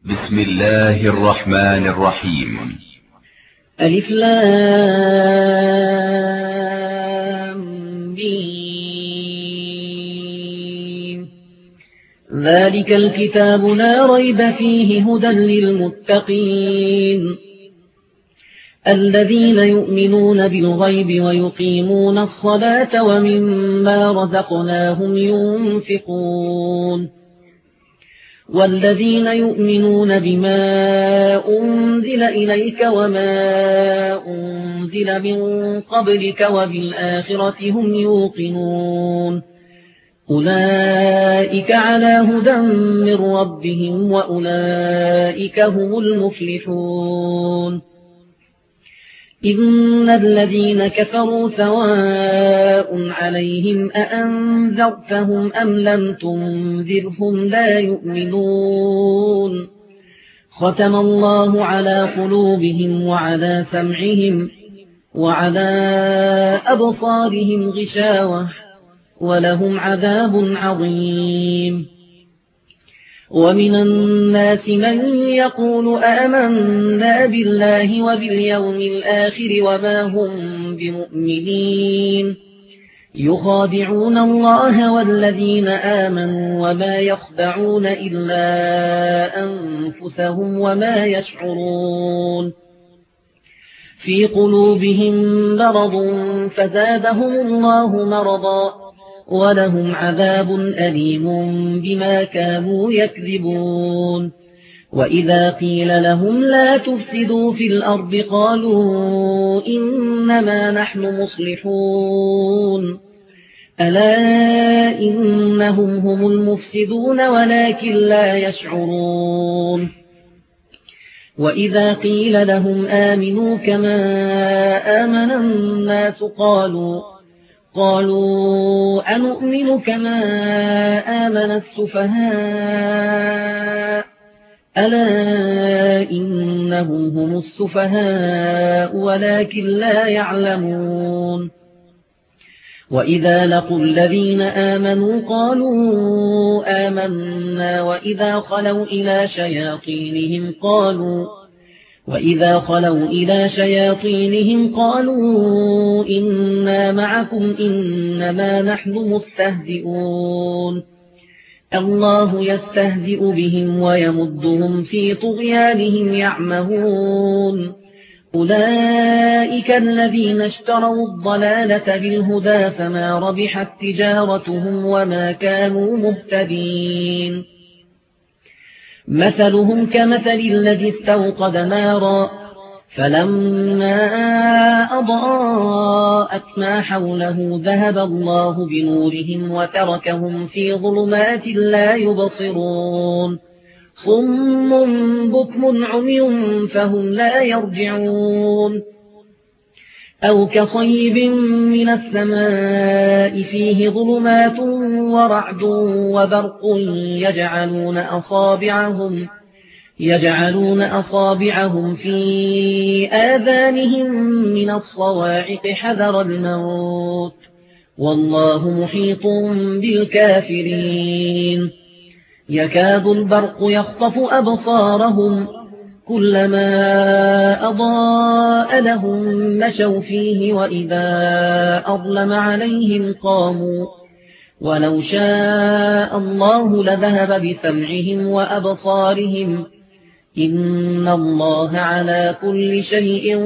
بسم الله الرحمن الرحيم. ألف لام ميم. ذلك الكتاب لا ريب فيه هدى للمتقين الذين يؤمنون بالغيب ويقيمون الصلاة ومما رزقناهم ينفقون والذين يؤمنون بما أنزل إليك وما أنزل من قبلك وبالآخرة هم يوقنون أولئك على هدى من ربهم وأولئك هم المفلحون. إن الذين كفروا سواء عليهم أأنذرتهم أم لم تنذرهم لا يؤمنون ختم الله على قلوبهم وعلى سمعهم وعلى أبصارهم غشاوة ولهم عذاب عظيم. ومن الناس من يقول آمنا بالله وباليوم الآخر وما هم بمؤمنين يخادعون الله والذين آمنوا وما يخدعون إلا أنفسهم وما يشعرون في قلوبهم مرض فزادهم الله مرضا ولهم عذاب أليم بما كانوا يكذبون. وإذا قيل لهم لا تفسدوا في الأرض قالوا إنما نحن مصلحون ألا إنهم هم المفسدون ولكن لا يشعرون. وإذا قيل لهم آمنوا كما آمن الناس قالوا أنؤمن كما آمن السفهاء ألا إنهم هم السفهاء ولكن لا يعلمون. وإذا لقوا الذين آمنوا قالوا آمنا وإذا خلوا إلى شياطينهم قالوا إنا معكم إنما نحن مستهزئون الله يستهزئ بهم ويمدهم في طغيانهم يعمهون أولئك الذين اشتروا الضلالة بالهدى فما ربحت تجارتهم وما كانوا مهتدين. مثلهم كمثل الذي استوقد نارا فلما أضاءت ما حوله ذهب الله بنورهم وتركهم في ظلمات لا يبصرون صم بكم عمي فهم لا يرجعون. أو كصيب من السماء فيه ظلمات ورعد وبرق يجعلون أصابعهم في آذانهم من الصواعق حذر الموت والله محيط بالكافرين. يكاد البرق يخطف أبصارهم كلما أضاء لهم مشوا فيه وإذا أظلم عليهم قاموا ولو شاء الله لذهب بسمعهم وأبصارهم إن الله على كل شيء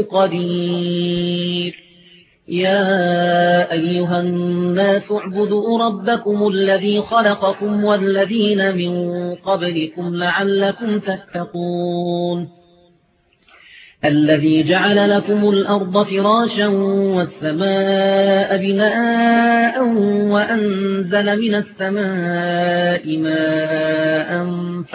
قدير. يا أيها الناس اعبدوا ربكم الذي خلقكم والذين من قبلكم لعلكم تتقون الذي جعل لكم الأرض فراشا والسماء بناء وأنزل من السماء ماء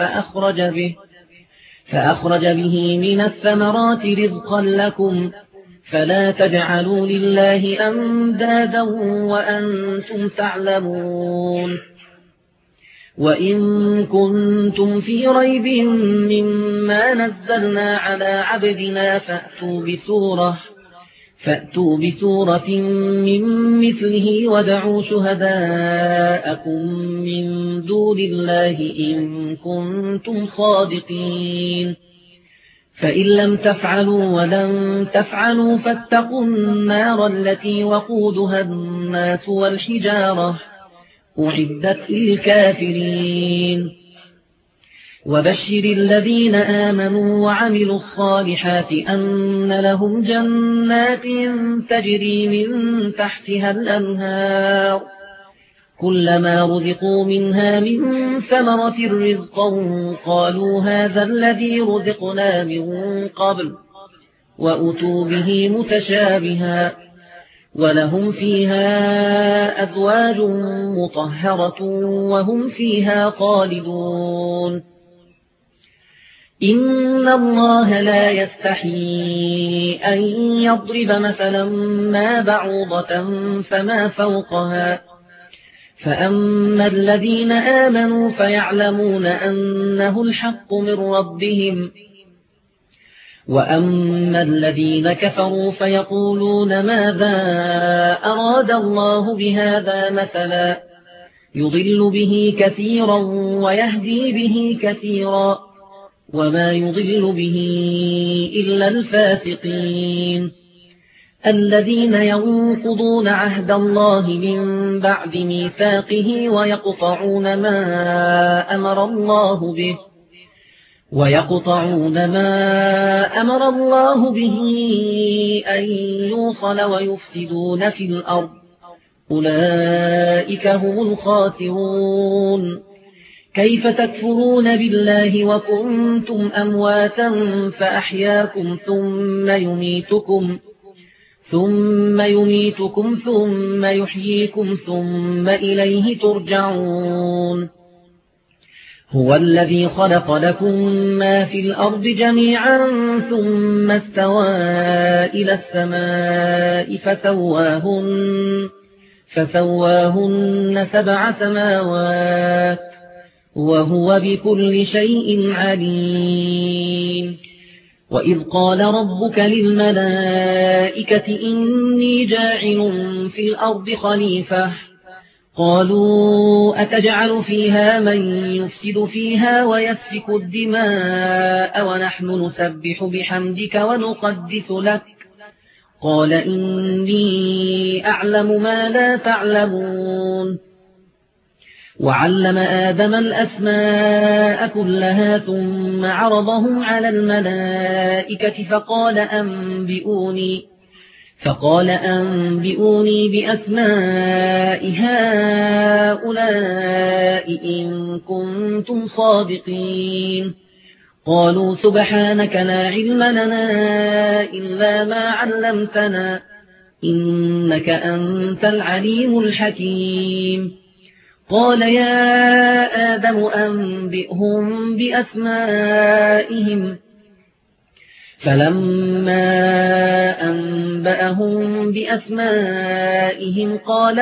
فأخرج به من الثمرات رزقا لكم فلا تجعلوا لله أندادا وأنتم تعلمون. وإن كنتم في ريب مما نزلنا على عبدنا فأتوا بسورة من مثله ودعوا شهداءكم من دون الله إن كنتم صادقين فإن لم تفعلوا ولن تفعلوا فاتقوا النار التي وقودها الناس والحجارة أعدت للكافرين وبشر الذين آمنوا وعملوا الصالحات أن لهم جنات تجري من تحتها الأنهار كلما رزقوا منها من ثمرة رزقا قالوا هذا الذي رزقنا من قبل وأتوا به متشابها ولهم فيها أزواج مطهرة وهم فيها خالدون إن الله لا يستحيي أن يضرب مثلا ما بعوضة فما فوقها فأما الذين آمنوا فيعلمون أنه الحق من ربهم وأما الذين كفروا فيقولون ماذا أراد الله بهذا مثلا يضل به كثيرا ويهدي به كثيرا وما يضل به إلا الفاسقين الذين ينقضون عهد الله من بعد ميثاقه ويقطعون ما أمر الله به أن يوصل ويفسدون في الأرض أولئك هم الخاسرون كيف تكفرون بالله وكنتم أمواتا فأحياكم ثم يميتكم ثم يحييكم ثم إليه ترجعون هو الذي خلق لكم ما في الأرض جميعا ثم استوى إلى السماء فسواهن 7 سماوات وهو بكل شيء عليم وإذ قال ربك للملائكة إني جاعل في الأرض خليفة قالوا أتجعل فيها من يفسد فيها ويسفك الدماء ونحن نسبح بحمدك ونقدس لك قال إني أعلم ما لا تعلمون وعلم آدم الأسماء كلها ثم عرضهم على الملائكة فقال أنبئوني بأسماء هؤلاء إن كنتم صادقين قالوا سبحانك لا علم لنا إلا ما علمتنا إنك أنت العليم الحكيم قال يا آدم أنبئهم بأسمائهم فلما أنبأهم بأسمائهم قال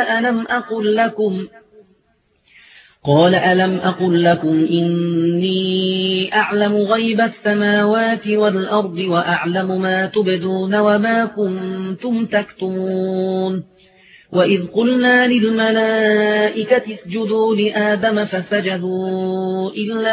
ألم أقل لكم إني أعلم غيب السماوات والأرض وأعلم ما تبدون وما كنتم تكتمون وإذ قلنا للملائكة اسجدوا لآدم فسجدوا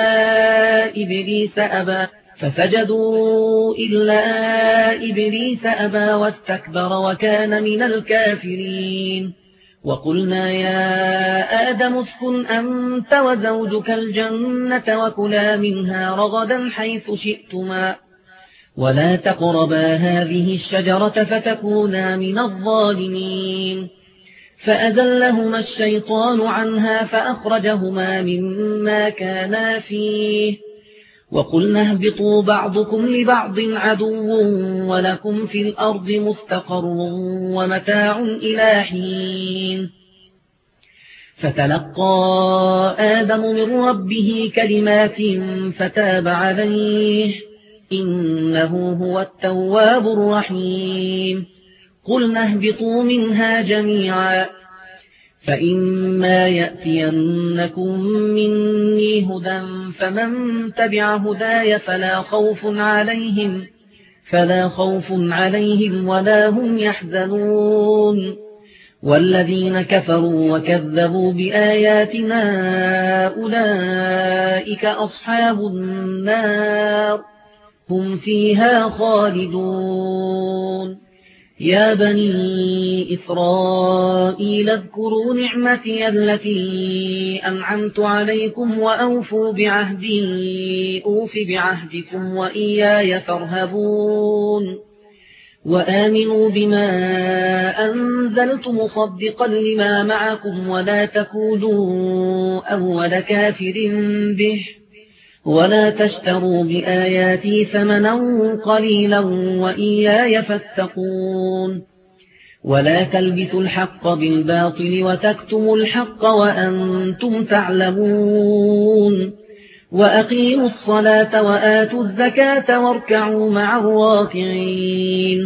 إلا إبليس أبى واستكبر وكان من الكافرين وقلنا يا آدم اسكن أنت وزوجك الجنة وكلا منها رغدا حيث شئتما ولا تقربا هذه الشجرة فتكونا من الظالمين فأزلهما الشيطان عنها فأخرجهما مما كانا فيه وقلنا اهبطوا بعضكم لبعض عدو ولكم في الأرض مستقر ومتاع إلى حين فتلقى آدم من ربه كلمات فتاب عليه إنه هو التواب الرحيم قلنا اهبطوا منها جميعا فإما يأتينكم مني هدى فمن تبع هداي فلا خوف فلا خوف عليهم ولا هم يحزنون والذين كفروا وكذبوا بآياتنا أولئك أصحاب النار هم فيها خالدون يا بني إسرائيل اذكروا نعمتي التي أنعمت عليكم وأوفوا بعهدي أوف بعهدكم وإياي فارهبون وآمنوا بما أنزلت مصدقا لما معكم ولا تكونوا أول كافر به ولا تشتروا بآياتي ثمنا قليلا وإياي فاتقون ولا تلبسوا الحق بالباطل وتكتموا الحق وأنتم تعلمون وأقيموا الصلاة وآتوا الزكاة واركعوا مع الراكعين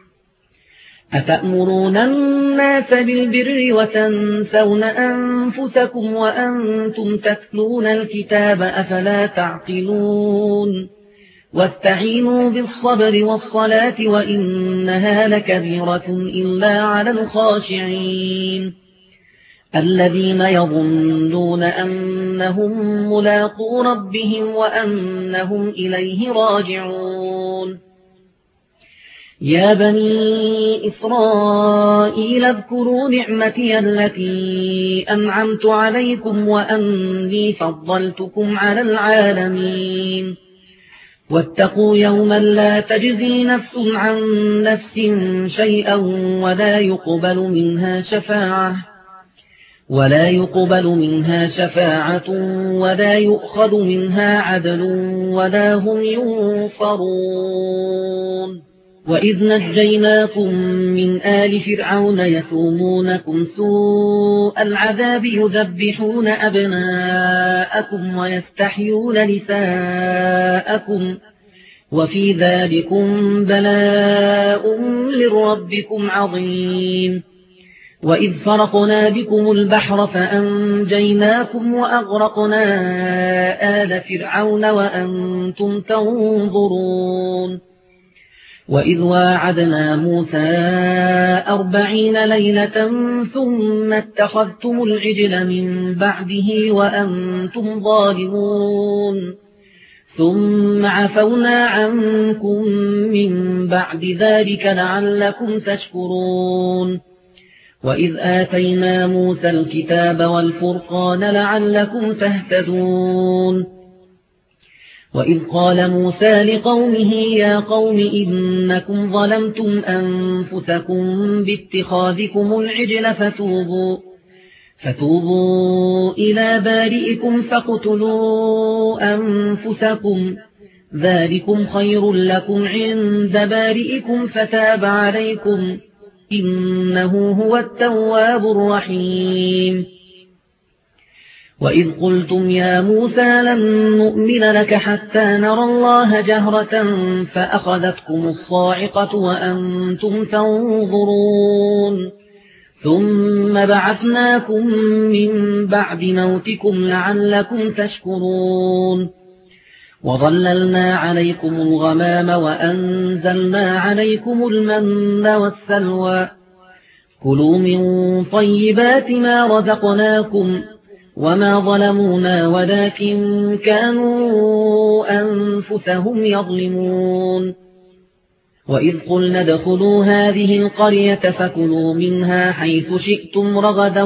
أتأمرون الناس بالبر وتنسون أنفسكم وأنتم تتلون الكتاب أفلا تعقلون واستعينوا بالصبر والصلاة وإنها لكبيرة إلا على الخاشعين الذين يظنون أنهم ملاقو ربهم وأنهم إليه راجعون يا بني إسرائيل اذكروا نعمتي التي أنعمت عليكم وأني فضلتكم على العالمين واتقوا يوما لا تجزي نفس عن نفس شيئا ولا يقبل منها شفاعة ولا يؤخذ منها عدل ولا هم ينصرون وإذ نجيناكم من آل فرعون يسومونكم سوء العذاب يذبحون أبناءكم ويستحيون نساءكم وفي ذلكم بلاء من ربكم عظيم وإذ فرقنا بكم البحر فأنجيناكم وأغرقنا آل فرعون وأنتم تنظرون وإذ واعدنا موسى 40 ليلة ثم اتخذتم العجل من بعده وأنتم ظالمون ثم عفونا عنكم من بعد ذلك لعلكم تشكرون وإذ آتينا موسى الكتاب والفرقان لعلكم تهتدون وإذ قال موسى لقومه يا قوم إنكم ظلمتم أنفسكم باتخاذكم العجل فتوبوا إلى بارئكم فاقتلوا أنفسكم ذلكم خير لكم عند بارئكم فتاب عليكم إنه هو التواب الرحيم وإذ قلتم يا موسى لن نؤمن لك حتى نرى الله جهرة فأخذتكم الصاعقة وأنتم تنظرون ثم بعثناكم من بعد موتكم لعلكم تشكرون وظللنا عليكم الغمام وأنزلنا عليكم المن والسلوى كلوا من طيبات ما رزقناكم وما ظلمونا ولكن كانوا أنفسهم يظلمون وإذ قلنا ادخلوا هذه القرية فكلوا منها حيث شئتم رغدا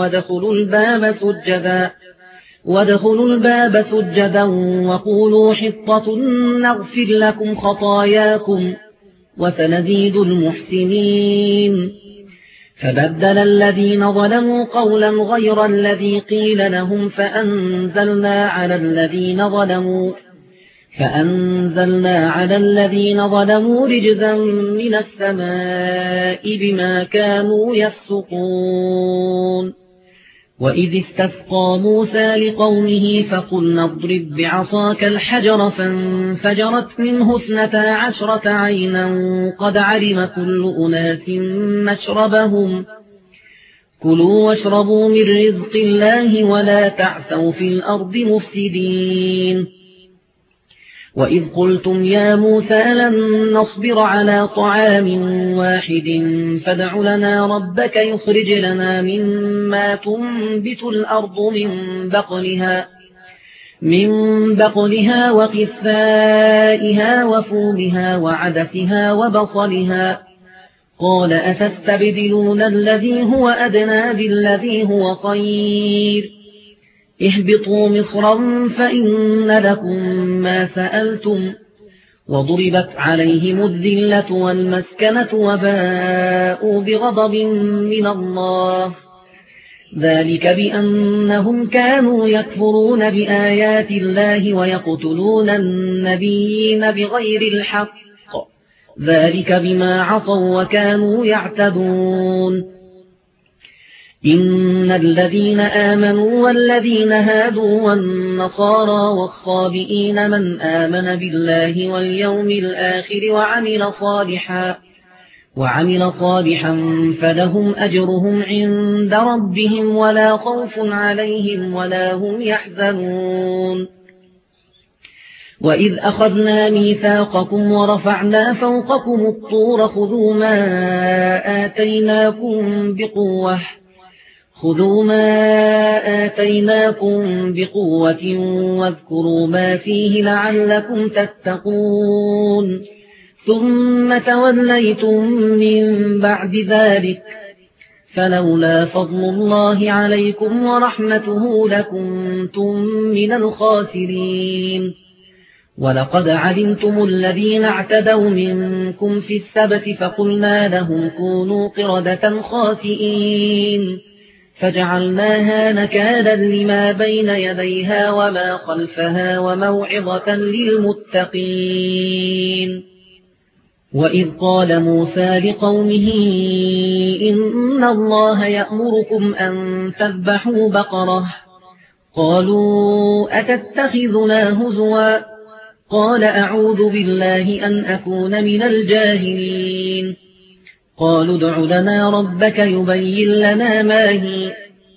وادخلوا الباب سجدا وقولوا حطة نغفر لكم خطاياكم وسنزيد المحسنين فبدل الذين ظلموا قولا غير الذي قيل لهم فأنزلنا على الذين ظلموا رجزا من السماء بما كانوا يفسقون وإذ استسقى موسى لقومه فقلنا اضرب بعصاك الحجر فانفجرت منه 12 عينا قد علم كل أناس مشربهم كلوا واشربوا من رزق الله ولا تعثوا في الأرض مفسدين وإذ قلتم يا موسى لن نصبر على طعام واحد فادع لنا ربك يخرج لنا مما تنبت الأرض من بقلها وقثائها وفومها وعدسها وبصلها قال أتستبدلون الذي هو أدنى بالذي هو خير اهبطوا مصرا فإن لكم ما سألتم وضربت عليهم الذلة والمسكنة وباءوا بغضب من الله ذلك بأنهم كانوا يكفرون بآيات الله ويقتلون النبيين بغير الحق ذلك بما عصوا وكانوا يعتدون إن الذين آمنوا والذين هادوا والنصارى والصابئين من آمن بالله واليوم الآخر وعمل صالحا فلهم أجرهم عند ربهم ولا خوف عليهم ولا هم يحزنون وإذ أخذنا ميثاقكم ورفعنا فوقكم الطور خذوا ما آتيناكم بقوة واذكروا ما فيه لعلكم تتقون ثم توليتم من بعد ذلك فلولا فضل الله عليكم ورحمته لكنتم من الخاسرين ولقد علمتم الذين اعتدوا منكم في السبت فقلنا لهم كونوا قردة خاسئين فجعلناها نكالا لما بين يديها وما خلفها وموعظة للمتقين وإذ قال موسى لقومه إن الله يأمركم أن تذبحوا بقرة قالوا أتتخذنا هزوا قال أعوذ بالله أن أكون من الجاهلين قالوا ادع لنا ربك يبين لنا ما هي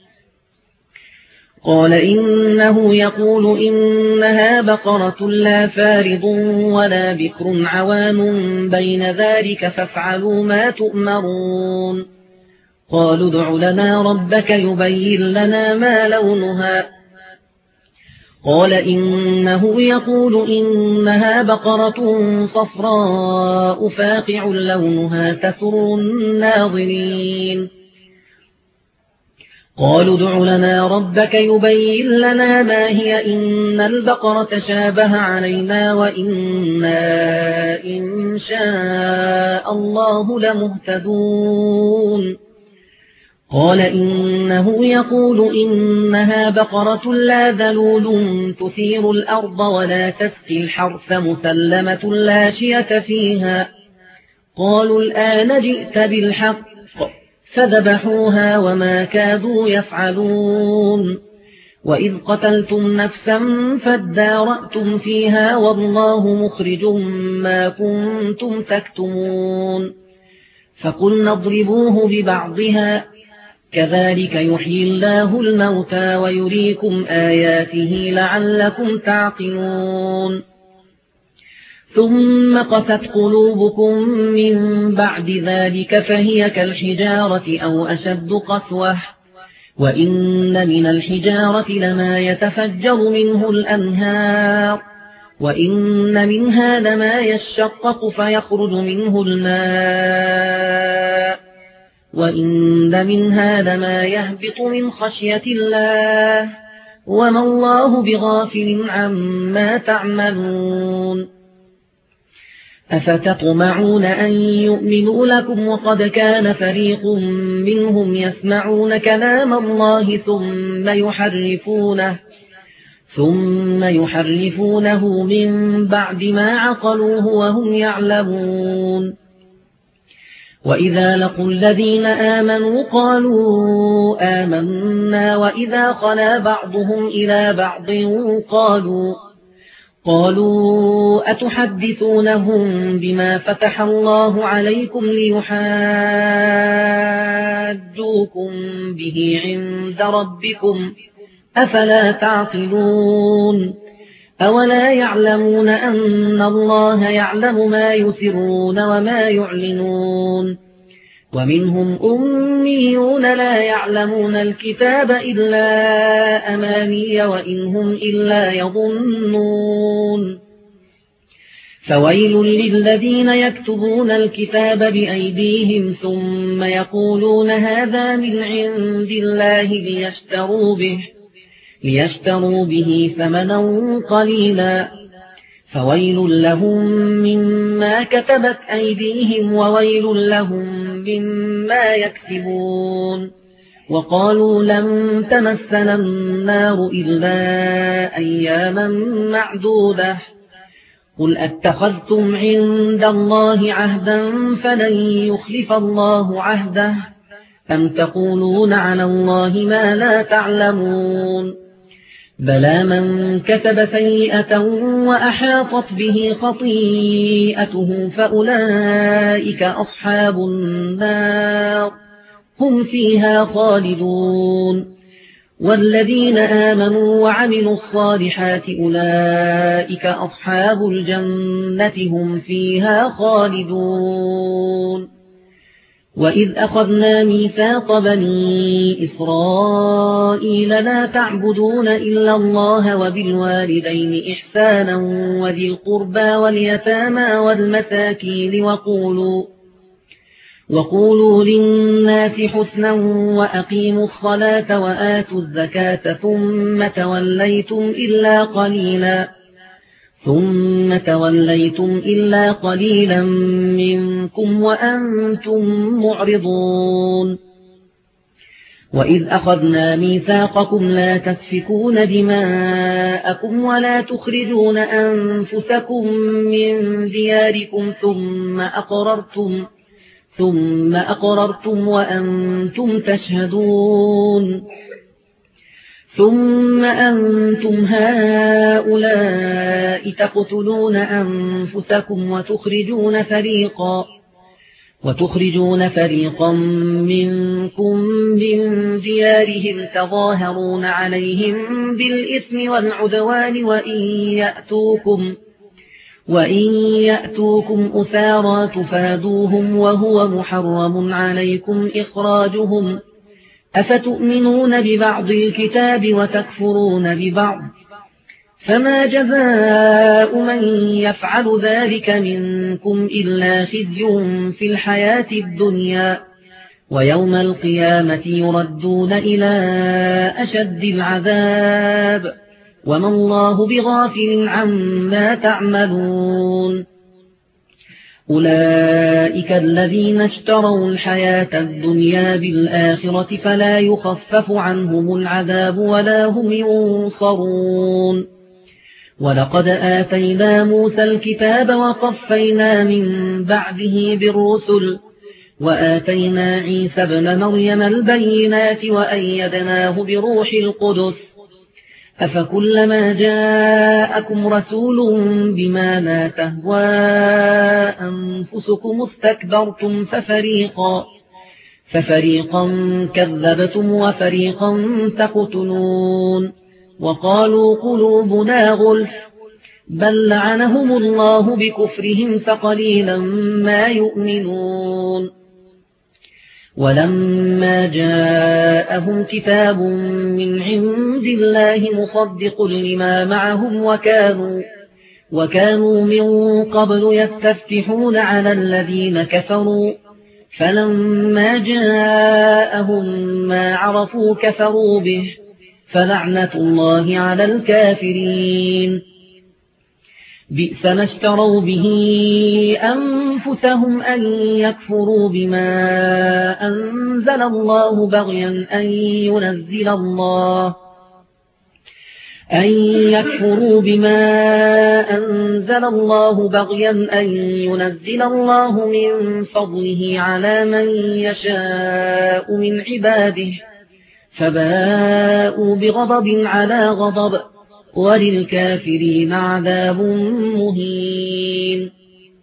قال إنه يقول إنها بقرة لا فارض ولا بكر عوان بين ذلك فافعلوا ما تؤمرون قالوا ادع لنا ربك يبين لنا ما لونها قال إنه يقول إنها بقرة صفراء فاقع لونها تسر الناظرين قالوا ادع لنا ربك يبين لنا ما هي إن البقرة شابه علينا وإنا إن شاء الله لمهتدون قال إنه يقول إنها بقرة لا ذلول تثير الأرض ولا تسقي الحرث مسلمة لا شية فيها قالوا الآن جئت بالحق فذبحوها وما كادوا يفعلون وإذ قتلتم نفسا فادارأتم فيها والله مخرج ما كنتم تكتمون فقلنا اضربوه ببعضها كذلك يحيي الله الموتى ويريكم آياته لعلكم تعقلون ثم قست قلوبكم من بعد ذلك فهي كالحجارة أو أشد قسوة وإن من الحجارة لما يتفجر منه الأنهار وإن منها لما يشقق فيخرج منه الماء وإن منها لما يهبط من خشية الله وما الله بغافل عما تعملون أفتطمعون أن يؤمنوا لكم وقد كان فريق منهم يسمعون كلام الله ثم يحرفونه من بعد ما عقلوه وهم يعلمون وإذا لقوا الذين آمنوا قالوا آمنا وإذا خلا بعضهم إلى بعض قالوا أتحدثونهم بما فتح الله عليكم ليحاجوكم به عند ربكم أفلا تعقلون أولا يعلمون أن الله يعلم ما يسرون وما يعلنون ومنهم أميون لا يعلمون الكتاب إلا أماني وإن هم إلا يظنون فويل للذين يكتبون الكتاب بأيديهم ثم يقولون هذا من عند الله ليشتروا به ثمنا قليلا فويل لهم مما كتبت أيديهم وويل لهم مما يكسبون وقالوا لن تمسنا النار إلا أياما معدودة قل أتخذتم عند الله عهدا فلن يخلف الله عهده أم تقولون على الله ما لا تعلمون بلى من كتب سيئة وأحاطت به خطيئته فأولئك أصحاب النار هم فيها خالدون والذين آمنوا وعملوا الصالحات أولئك أصحاب الجنة هم فيها خالدون وإذ أخذنا ميثاق بني إسرائيل لا تعبدون إلا الله وبالوالدين إحسانا وذي القربى واليتامى والمساكين وقولوا للناس حسنا وأقيموا الصلاة وآتوا الزكاة ثم توليتم إلا قليلا منكم وأنتم معرضون وإذ أخذنا ميثاقكم لا تسفكون دماءكم ولا تخرجون أنفسكم من دياركم ثم أقررتم وأنتم تشهدون ثم أنتم هؤلاء تقتلون أنفسكم وتخرجون فريقا منكم من ديارهم تظاهرون عليهم بالإثم والعدوان وإن يأتوكم أسارى تفادوهم وهو محرم عليكم إخراجهم أفتؤمنون ببعض الكتاب وتكفرون ببعض فما جزاء من يفعل ذلك منكم إلا خزي في الحياة الدنيا ويوم القيامة يردون إلى أشد العذاب وما الله بغافل عما تعملون أولئك الذين اشتروا الحياة الدنيا بالآخرة فلا يخفف عنهم العذاب ولا هم ينصرون ولقد آتينا موسى الكتاب وقفينا من بعده بالرسل وآتينا عيسى ابن مريم البينات وأيدناه بروح القدس أفكلما جاءكم رسول بما لا تهوى أنفسكم استكبرتم ففريقا كذبتم وفريقا تقتلون وقالوا قلوبنا غلف بل لعنهم الله بكفرهم فقليلا ما يؤمنون ولما جاءهم كتاب من عند الله مصدق لما معهم وكانوا من قبل يستفتحون على الذين كفروا فلما جاءهم ما عرفوا كفروا به فلعنة الله على الكافرين بئس ما اشتروا به أنفسهم أن يكفروا بما أنزل الله بغيا أن ينزل الله من فضله على من يشاء من عباده فباءوا بغضب على غضب وللكافرين عذاب مهين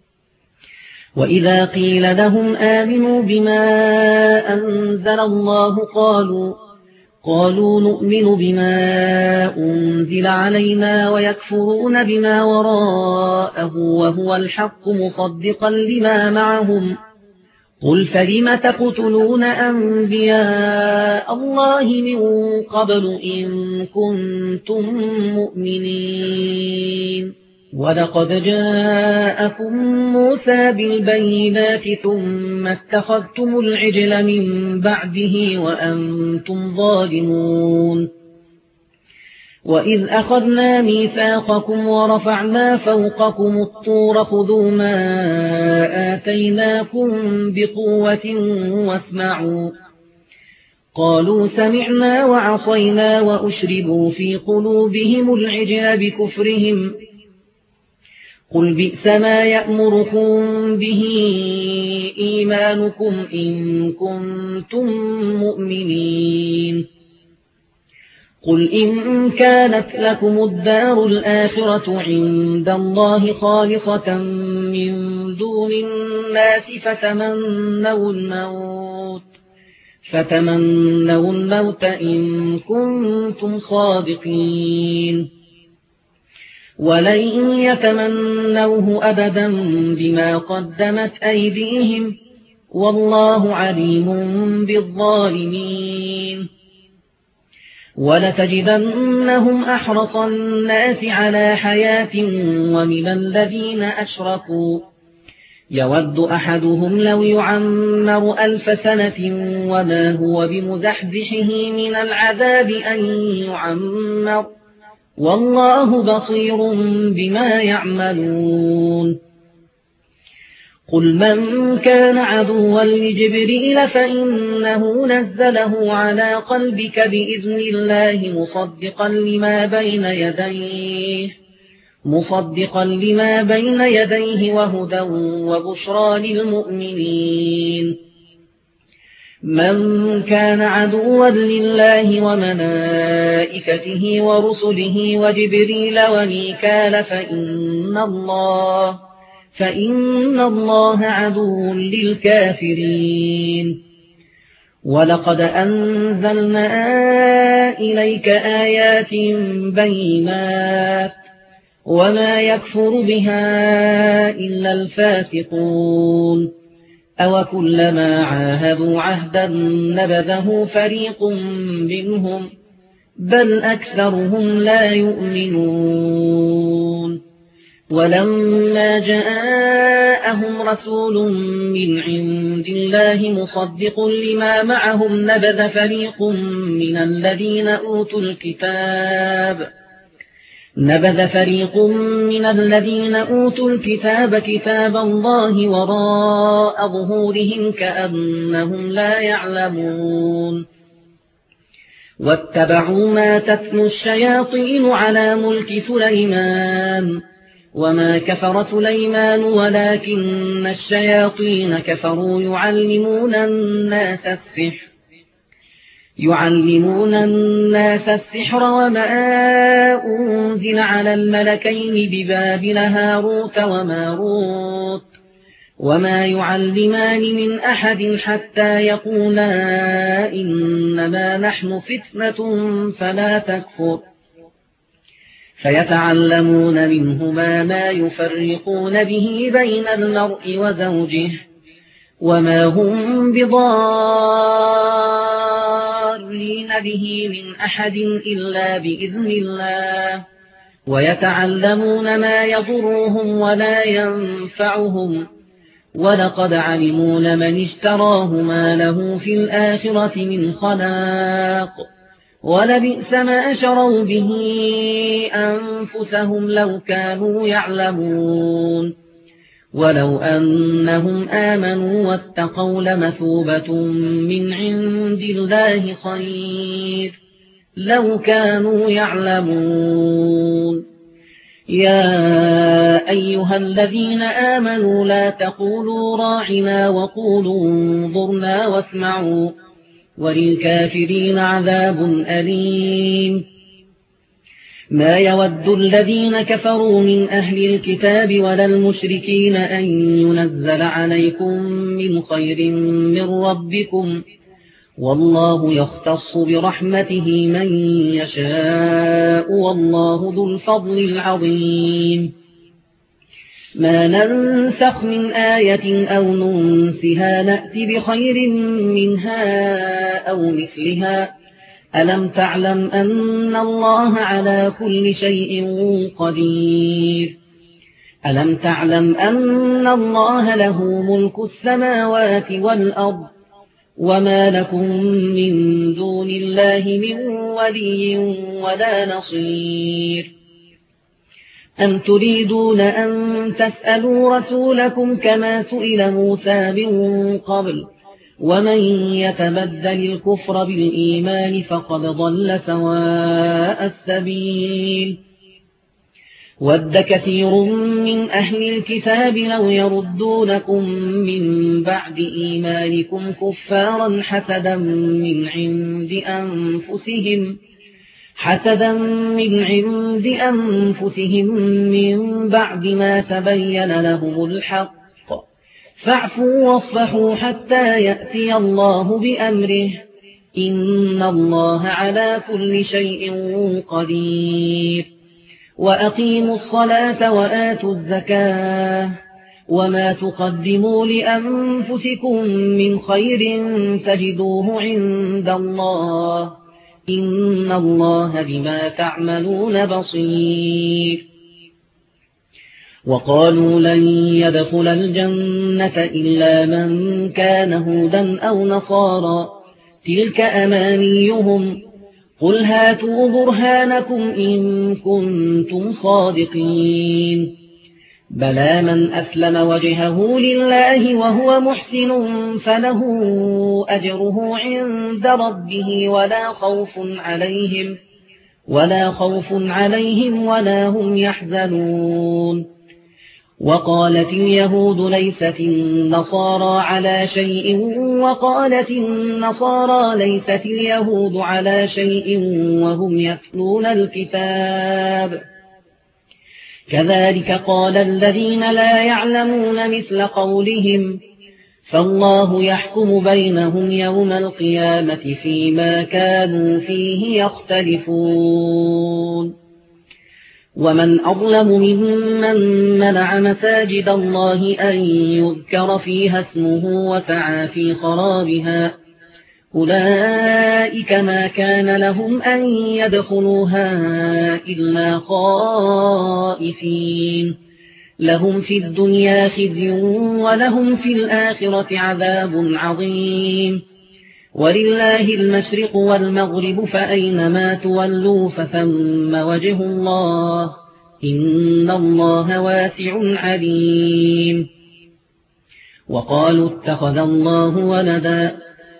وإذا قيل لهم آمنوا بما أنزل الله قالوا نؤمن بما أنزل علينا ويكفرون بما وراءه وهو الحق مصدقا لما معهم قل فلم تقتلون أنبياء الله من قبل إن كنتم مؤمنين ولقد جاءكم موسى بالبينات ثم اتخذتم العجل من بعده وأنتم ظالمون وإذ أخذنا ميثاقكم ورفعنا فوقكم الطور خذوا ما آتيناكم بقوة واسمعوا قالوا سمعنا وعصينا وأشربوا في قلوبهم العجل بكفرهم قل بئس ما يأمركم به إيمانكم إن كنتم مؤمنين قل إن كانت لكم الدار الآخرة عند الله خالصة من دون الناس فتمنوا الموت إن كنتم صادقين ولن يتمنوه أبدا بما قدمت أيديهم والله عليم بالظالمين ولتجدنهم أحرص الناس على حياة ومن الذين أشركوا يود أحدهم لو يعمر 1000 سنة وما هو بمزحزحه من العذاب أن يعمر والله بصير بما يعملون قل من كان عدوا لجبريل فإنه نزله على قلبك بإذن الله مصدقا لما بين يديه وهدى وبشرى للمؤمنين من كان عدوا لله وملائكته ورسله وجبريل وميكال فإن الله عدو للكافرين ولقد أنزلنا إليك آيات بينات وما يكفر بها إلا الفاسقون أوكلما عاهدوا عهدا نبذه فريق منهم بل أكثرهم لا يؤمنون ولما جاءهم رسول من عند الله مصدق لما معهم نبذ فريق من الذين أوتوا الكتاب كتاب الله وراء ظهورهم كأنهم لا يعلمون واتبعوا ما تتلو الشياطين على ملك سليمان وما كفر سليمان ولكن الشياطين كفروا يعلمون الناس السحر وما أنزل على الملكين ببابل هاروت وماروت وما يعلمان من أحد حتى يقولا إنما نحن فتنة فلا تكفر فيتعلمون منهما ما يفرقون به بين المرء وزوجه وما هم بضارين به من أحد إلا بإذن الله ويتعلمون ما يضرهم ولا ينفعهم ولقد علموا لمن اشتراه ما له في الآخرة من خلاق ولبئس ما شروا به أنفسهم لو كانوا يعلمون ولو أنهم آمنوا واتقوا لمثوبة من عند الله خير لو كانوا يعلمون يا أيها الذين آمنوا لا تقولوا راعنا وقولوا انظرنا واسمعوا وللكافرين عذاب أليم ما يود الذين كفروا من أهل الكتاب ولا المشركين أن ينزل عليكم من خير من ربكم والله يختص برحمته من يشاء والله ذو الفضل العظيم ما ننسخ من آية أو ننسها نأتي بخير منها أو مثلها ألم تعلم أن الله على كل شيء قدير ألم تعلم أن الله له ملك السماوات والأرض وما لكم من دون الله من ولي ولا نصير أم تريدون أن تسألوا رسولكم كما سئل موسى من قبل ومن يتبدل الكفر بالإيمان فقد ضل سواء السبيل ود كثير من أهل الكتاب لو يردونكم من بعد إيمانكم كفارا حسدا من عند أنفسهم من بعد ما تبين لهم الحق فاعفوا واصفحوا حتى يأتي الله بأمره إن الله على كل شيء قدير وأقيموا الصلاة وآتوا الزكاة وما تقدموا لأنفسكم من خير تجدوه عند الله إن الله بما تعملون بصير وقالوا لن يدخل الجنة إلا من كان هودا أو نصارى تلك أمانيهم قل هاتوا برهانكم إن كنتم صادقين بلى من أسلم وجهه لله وهو محسن فله أجره عند ربه ولا خوف عليهم ولا هم يحزنون وقالت اليهود ليست النصارى على شيء وقالت النصارى ليست اليهود على شيء وهم يتلون الكتاب كذلك قال الذين لا يعلمون مثل قولهم فالله يحكم بينهم يوم القيامة فيما كانوا فيه يختلفون ومن أظلم ممن منع مساجد الله أن يذكر فيها اسمه وسعى في خرابها أولئك ما كان لهم أن يدخلوها إلا خائفين لهم في الدنيا خزي ولهم في الآخرة عذاب عظيم ولله المشرق والمغرب فأينما تولوا فثم وجه الله إن الله واسع عليم وقالوا اتخذ الله ولدا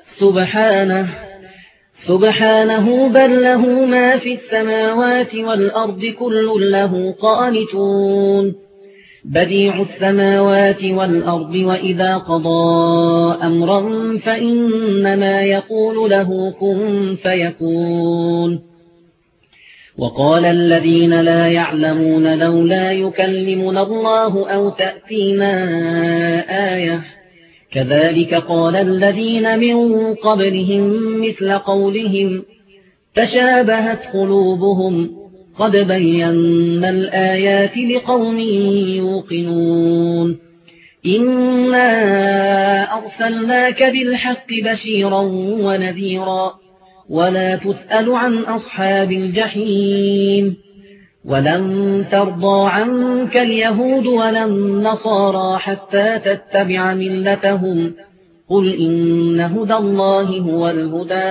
سبحانه بل له ما في السماوات والأرض كل له قانتون بديع السماوات والأرض وإذا قضى أمرا فإنما يقول له كن فيكون وقال الذين لا يعلمون لولا يكلمنا الله أو تأتينا آية كذلك قال الذين من قبلهم مثل قولهم تشابهت قلوبهم قد بينا الآيات لقوم يوقنون إنا أرسلناك بالحق بشيرا ونذيرا ولا تسأل عن أصحاب الجحيم ولن ترضى عنك اليهود ولا النصارى حتى تتبع ملتهم قل إن هدى الله هو الهدى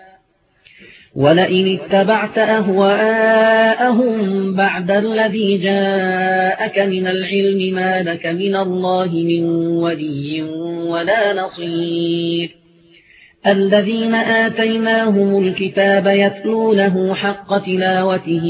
ولئن اتبعت أهواءهم بعد الذي جاءك من العلم ما لك من الله من ولي ولا نصير الذين آتيناهم الكتاب يتلونه حق تلاوته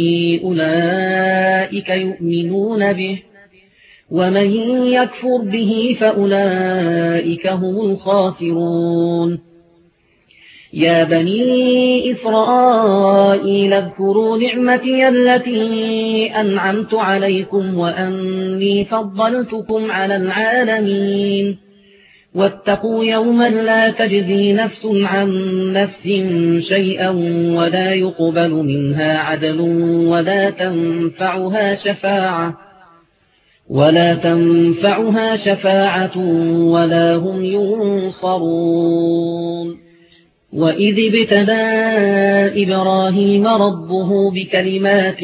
أولئك يؤمنون به ومن يكفر به فأولئك هم الخاسرون يا بني إسرائيل اذكروا نعمتي التي أنعمت عليكم وأني فضلتكم على العالمين واتقوا يوما لا تجزي نفس عن نفس شيئا ولا يقبل منها عدل ولا تنفعها شفاعة ولا هم ينصرون. وإذ ابتلى إبراهيم ربه بكلمات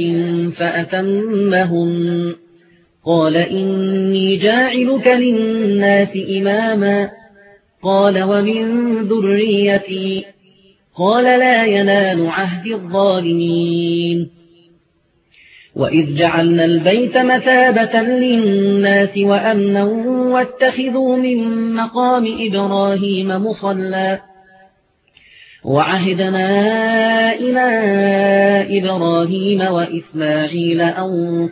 فأتمهن قال إني جاعلك للناس إماما قال ومن ذريتي قال لا ينال عهد الظالمين. وإذ جعلنا البيت مثابة للناس وأمنا واتخذوا من مقام إبراهيم مصلى وعهدنا إلى إبراهيم وإسماعيل أن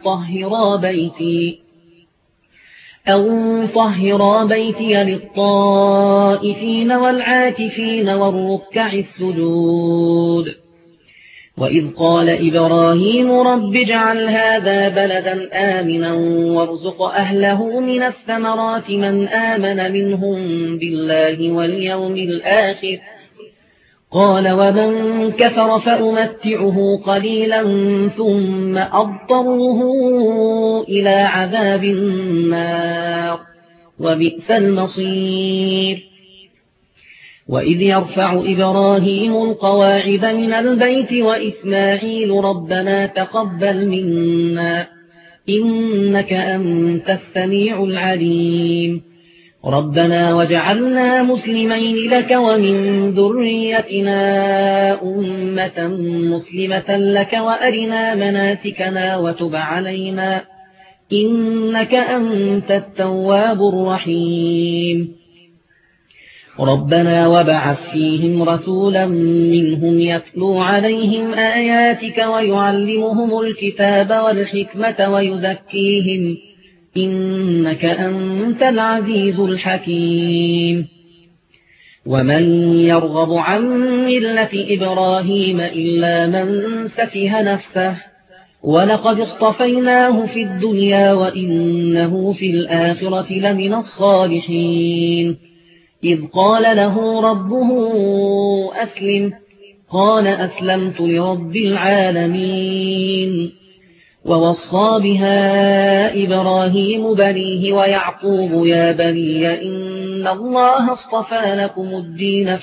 طهرا بيتي للطائفين والعاكفين والركع السجود. وإذ قال إبراهيم رب اجعل هذا بلدا آمنا وارزق أهله من الثمرات من آمن منهم بالله واليوم الآخر قال ومن كفر فأمتعه قليلا ثم أضطره إلى عذاب النار وبئس المصير. وإذ يرفع إبراهيم القواعد من البيت وإسماعيل ربنا تقبل منا إنك أنت السميع العليم ربنا واجعلنا مسلمين لك ومن ذريتنا أمة مسلمة لك وأرنا مناسكنا وتب علينا إنك أنت التواب الرحيم. ربنا وابعث فيهم رسولا منهم يتلو عليهم آياتك ويعلمهم الكتاب والحكمة ويزكيهم إنك أنت العزيز الحكيم. ومن يرغب عن ملة إبراهيم إلا من سفه نفسه ولقد اصطفيناه في الدنيا وإنه في الآخرة لمن الصالحين. إذ قال له ربه أسلم قال أسلمت لرب العالمين. ووصى بها إبراهيم بنيه ويعقوب يا بني إن الله اصطفى لكم الدين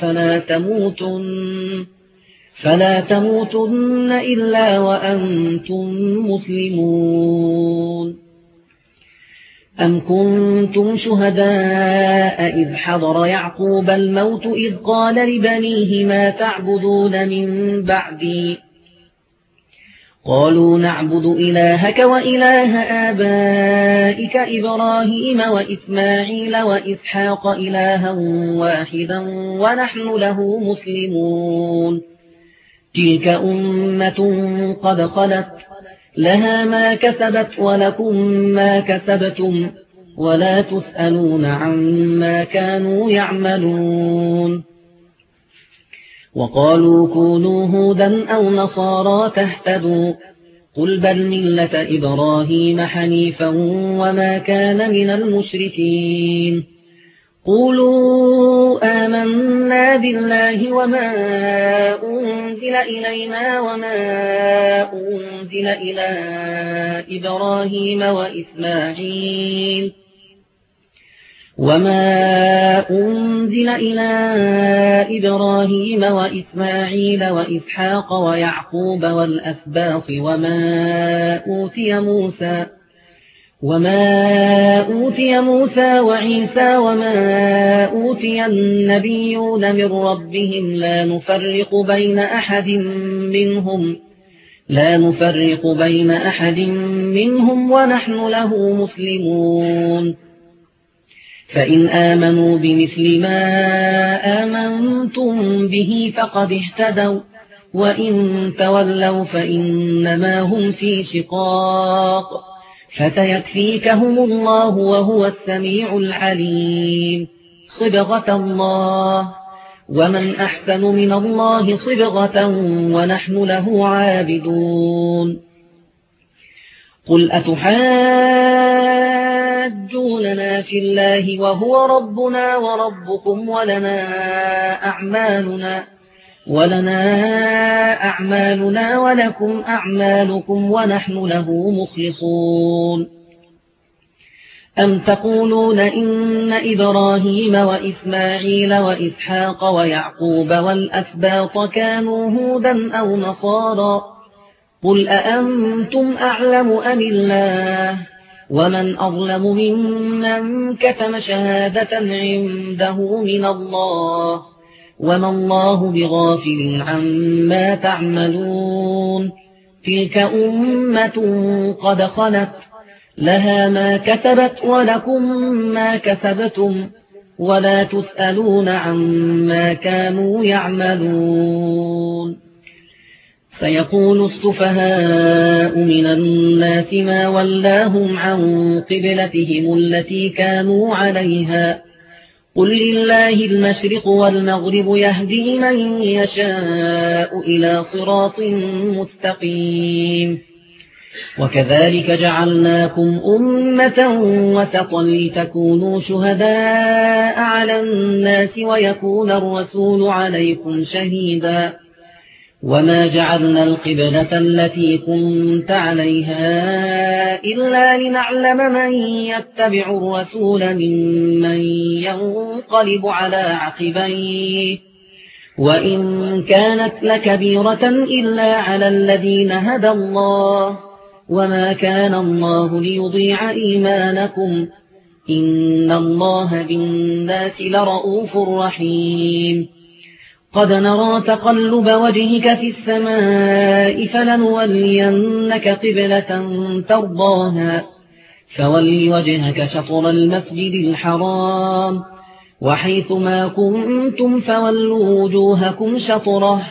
فلا تموتن إلا وأنتم مسلمون. أم كنتم شهداء إذ حضر يعقوب الموت إذ قال لبنيه ما تعبدون من بعدي قالوا نعبد إلهك وإله آبائك إبراهيم وإسماعيل وإسحاق إلها واحدا ونحن له مسلمون. تلك أمة قد خلت لها ما كسبت ولكم ما كسبتم ولا تسألون عما كانوا يعملون. وقالوا كونوا هودا أو نصارى تهتدوا قل بل ملة إبراهيم حنيفا وما كان من المشركين. قولوا آمنا بالله وما أنزل إلينا وما أنزل إلى إبراهيم وإسماعيل وإسحاق ويعقوب والأسباط وما أوتي موسى وعيسى وما أوتي النبيون من ربهم لا نفرق بين أحد منهم ونحن له مسلمون. فإن آمنوا بمثل ما آمنتم به فقد اهتدوا وإن تولوا فإنما هم في شقاق فسيكفيكهم الله وهو السميع العليم. صبغة الله ومن أحسن من الله صبغة ونحن له قل أتحاجوننا في الله وهو ربنا وربكم ولنا أعمالنا ولكم أعمالكم ونحن له مخلصون أم تقولون إن إبراهيم وإسماعيل وإسحاق ويعقوب والأسباط كانوا هودا أو نصارى قل أأنتم أعلم أم الله ومن أظلم ممن كتم شهادة عنده من الله وما الله بغافل عما تعملون تلك أمة قد خلت لها ما كسبت ولكم ما كسبتم ولا تسألون عما كانوا يعملون سيقول السفهاء من الناس ما ولاهم عن قبلتهم التي كانوا عليها قل لله المشرق والمغرب يهدي من يشاء إلى صراط مستقيم وكذلك جعلناكم أمة وسطا لتكونوا شهداء على الناس ويكون الرسول عليكم شهيدا وما جعلنا القبلة التي كنت عليها إلا لنعلم من يتبع الرسول ممن ينقلب على عقبيه وإن كانت لكبيرة إلا على الذين هدى الله وما كان الله ليضيع إيمانكم إن الله بالناس لرؤوف رحيم قد نرى تقلب وجهك في السماء فلنولينك قبلة ترضاها فول وجهك شطر المسجد الحرام وحيث ما كنتم فولوا وجوهكم شطره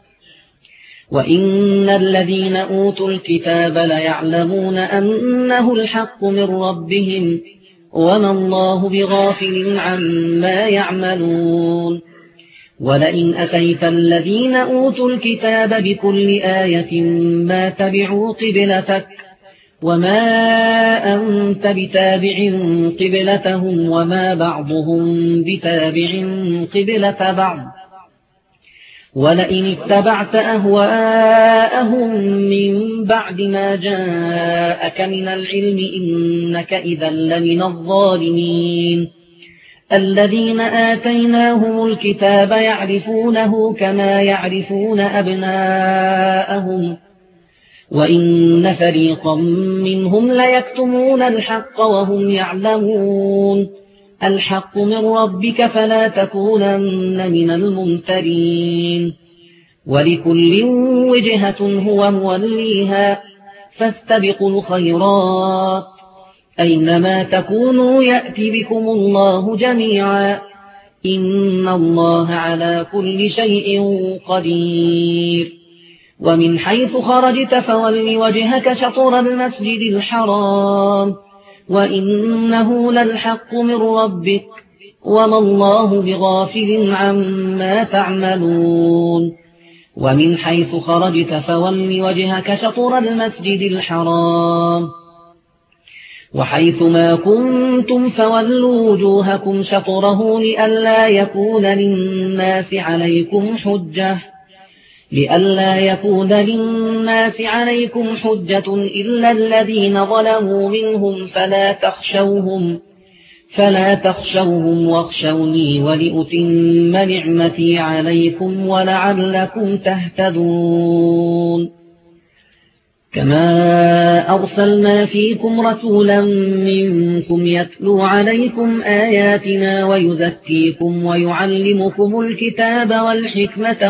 وإن الذين أوتوا الكتاب ليعلمون أنه الحق من ربهم وما الله بغافل عما يعملون ولئن أتيت الذين أوتوا الكتاب بكل آية ما تبعوا قبلتك وما أنت بتابع قبلتهم وما بعضهم بتابع قبلة بعض ولئن اتبعت أهواءهم من بعد ما جاءك من العلم إنك إذا لمن الظالمين الذين آتيناهم الكتاب يعرفونه كما يعرفون أبناءهم وإن فريقا منهم ليكتمون الحق وهم يعلمون الحق من ربك فلا تكونن من الممترين ولكل وجهة هو موليها فاستبقوا الخيرات أينما تكونوا يأتي بكم الله جميعا إن الله على كل شيء قدير ومن حيث خرجت فول وجهك شطر المسجد الحرام وإنه للحق من ربك وما الله بغافل عما تعملون ومن حيث خرجت فول وجهك شطر المسجد الحرام وحيث ما كنتم فولوا وجوهكم شطره لئلا يكون للناس عليكم حجة إلا الذين ظلموا منهم فلا تخشوهم واخشوني ولأتم نعمتي عليكم ولعلكم تهتدون كما أرسلنا فيكم رسولا منكم يتلو عليكم آياتنا ويزكيكم ويعلمكم الكتاب والحكمة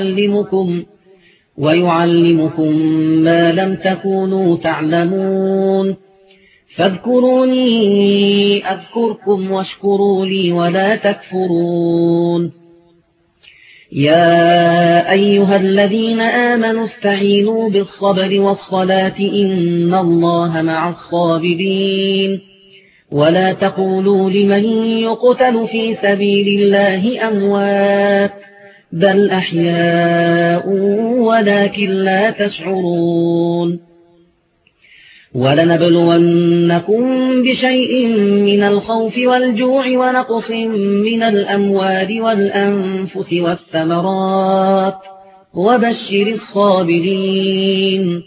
ويعلمكم ما لم تكونوا تعلمون فاذكروني أذكركم واشكروا لي ولا تكفرون يا أيها الذين آمنوا استعينوا بالصبر والصلاة إن الله مع الصابرين ولا تقولوا لمن يقتل في سبيل الله أموات بل أحياء ولكن لا تشعرون ولنبلونكم بشيء من الخوف والجوع ونقص من الأموال والأنفس والثمرات وبشر الصابرين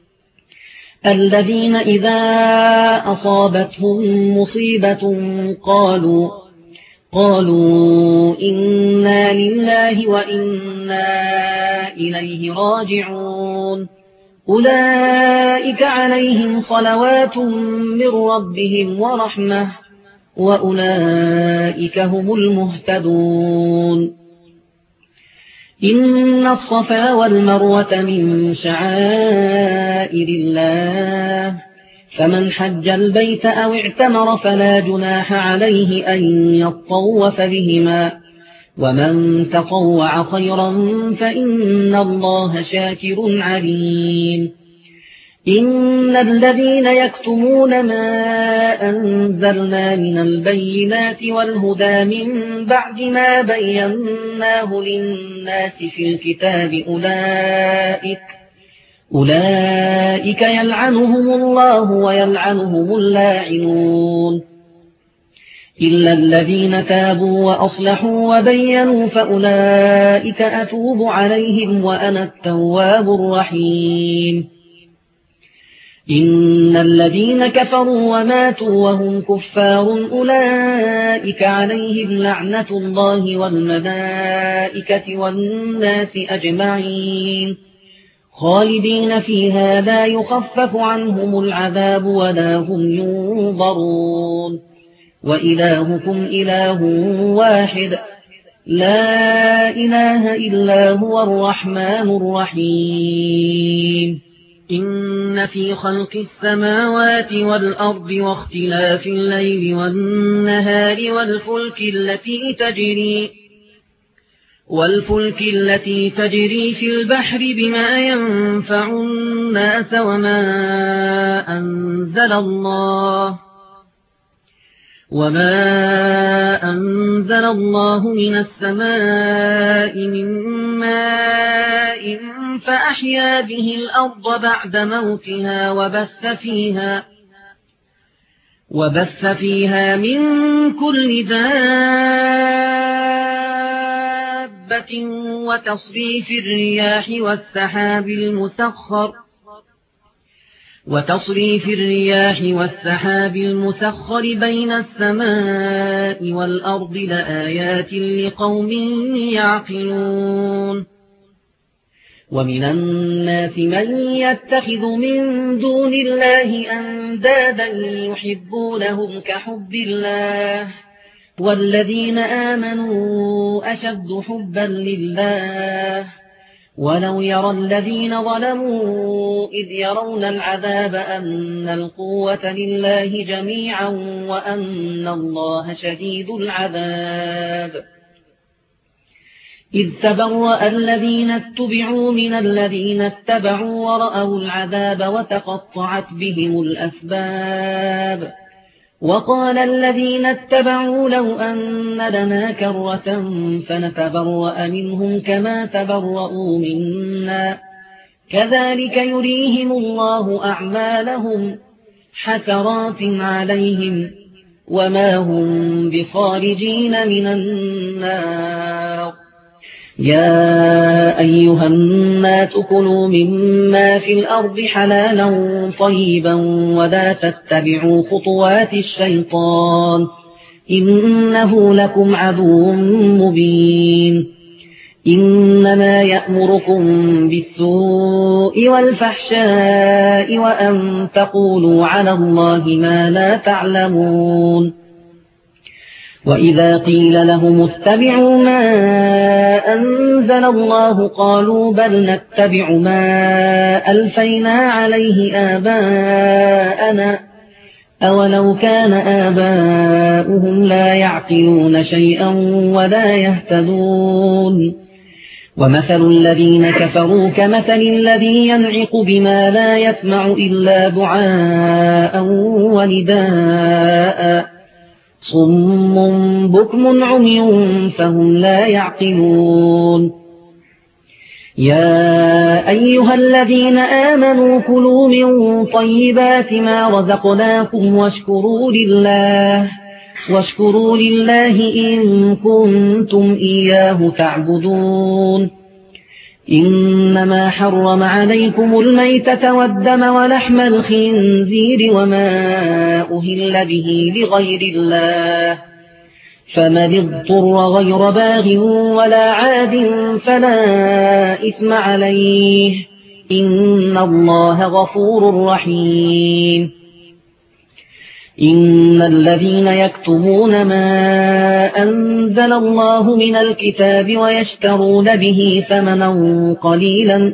الذين إذا أصابتهم مصيبة قالوا إنا لله وإنا إليه راجعون أولئك عليهم صلوات من ربهم ورحمة وأولئك هم المهتدون إن الصفا والمروة من شعائر الله فمن حج البيت أو اعتمر فلا جناح عليه أن يطوف بهما ومن تطوع خيرا فإن الله شاكر عليم إن الذين يكتمون ما أنزلنا من البينات والهدى من بعد ما بيناه للناس في الكتاب أولئك يلعنهم الله ويلعنهم اللاعنون إلا الذين تابوا وأصلحوا وبينوا فأولئك أتوب عليهم وأنا التواب الرحيم إن الذين كفروا وماتوا وهم كفار أولئك عليهم لعنة الله والملائكة والناس أجمعين خالدين فيها لا يخفف عنهم العذاب ولا هم ينظرون وإلهكم إله واحد لا إله إلا هو الرحمن الرحيم إن في خلق السماوات والأرض واختلاف الليل والنهار والفلك التي تجري في البحر بما ينفع الناس وما أنزل الله من السماء من ماء فأحيا به الأرض بعد موتها وبث فيها من كل دابة وتصريف الرياح والسحاب المسخر بين السماء والأرض لآيات لقوم يعقلون ومن الناس من يتخذ من دون الله أندادا يحبونهم كحب الله والذين آمنوا أشد حبا لله ولو يرى الذين ظلموا إذ يرون العذاب أن القوة لله جميعا وأن الله شديد العذاب إذ تبرأ الذين اتبعوا من الذين اتبعوا ورأوا العذاب وتقطعت بهم الأسباب وقال الذين اتبعوا لو أن لنا كرة فنتبرأ منهم كما تبرؤوا منا كذلك يريهم الله أعمالهم حسرات عليهم وما هم بخارجين من النار يا أيها الناس كلوا مما في الأرض حلالا طيبا ولا تتبعوا خطوات الشيطان إنه لكم عدو مبين إنما يأمركم بالسوء والفحشاء وأن تقولوا على الله ما لا تعلمون وإذا قيل لهم اتبعوا ما أنزل الله قالوا بل نتبع ما ألفينا عليه آباءنا أولو كان آباؤهم لا يعقلون شيئا ولا يهتدون ومثل الذين كفروا كمثل الذي ينعق بما لا يسمع إلا دعاء ونداء صم بكم عمي فهم لا يعقلون يا أيها الذين آمنوا كلوا من طيبات ما رزقناكم واشكروا لله إن كنتم إياه تعبدون إنما حرم عليكم الميتة والدم ولحم الخنزير وما أهل به لغير الله فمن اضطر غير باغ ولا عاد فلا إثم عليه إن الله غفور رحيم إن الذين يكتمون ما أنزل الله من الكتاب ويشترون به ثمنا قليلا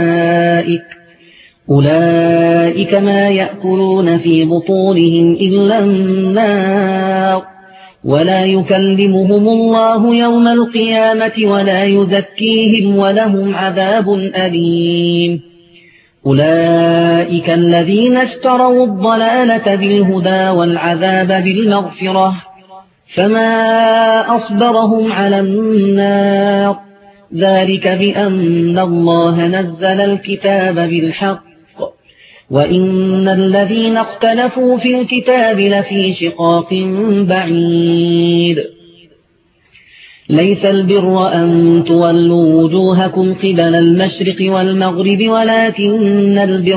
أولئك ما يأكلون في بطونهم إلا النار ولا يكلمهم الله يوم القيامة ولا يزكيهم ولهم عذاب أليم أولئك الذين اشتروا الضلالة بالهدى والعذاب بالمغفرة فما أصبرهم على النار ذلك بأن الله نزل الكتاب بالحق وإن الذين اختلفوا في الكتاب لفي شقاق بعيد ليس البر أن تولوا وجوهكم قبل المشرق والمغرب ولكن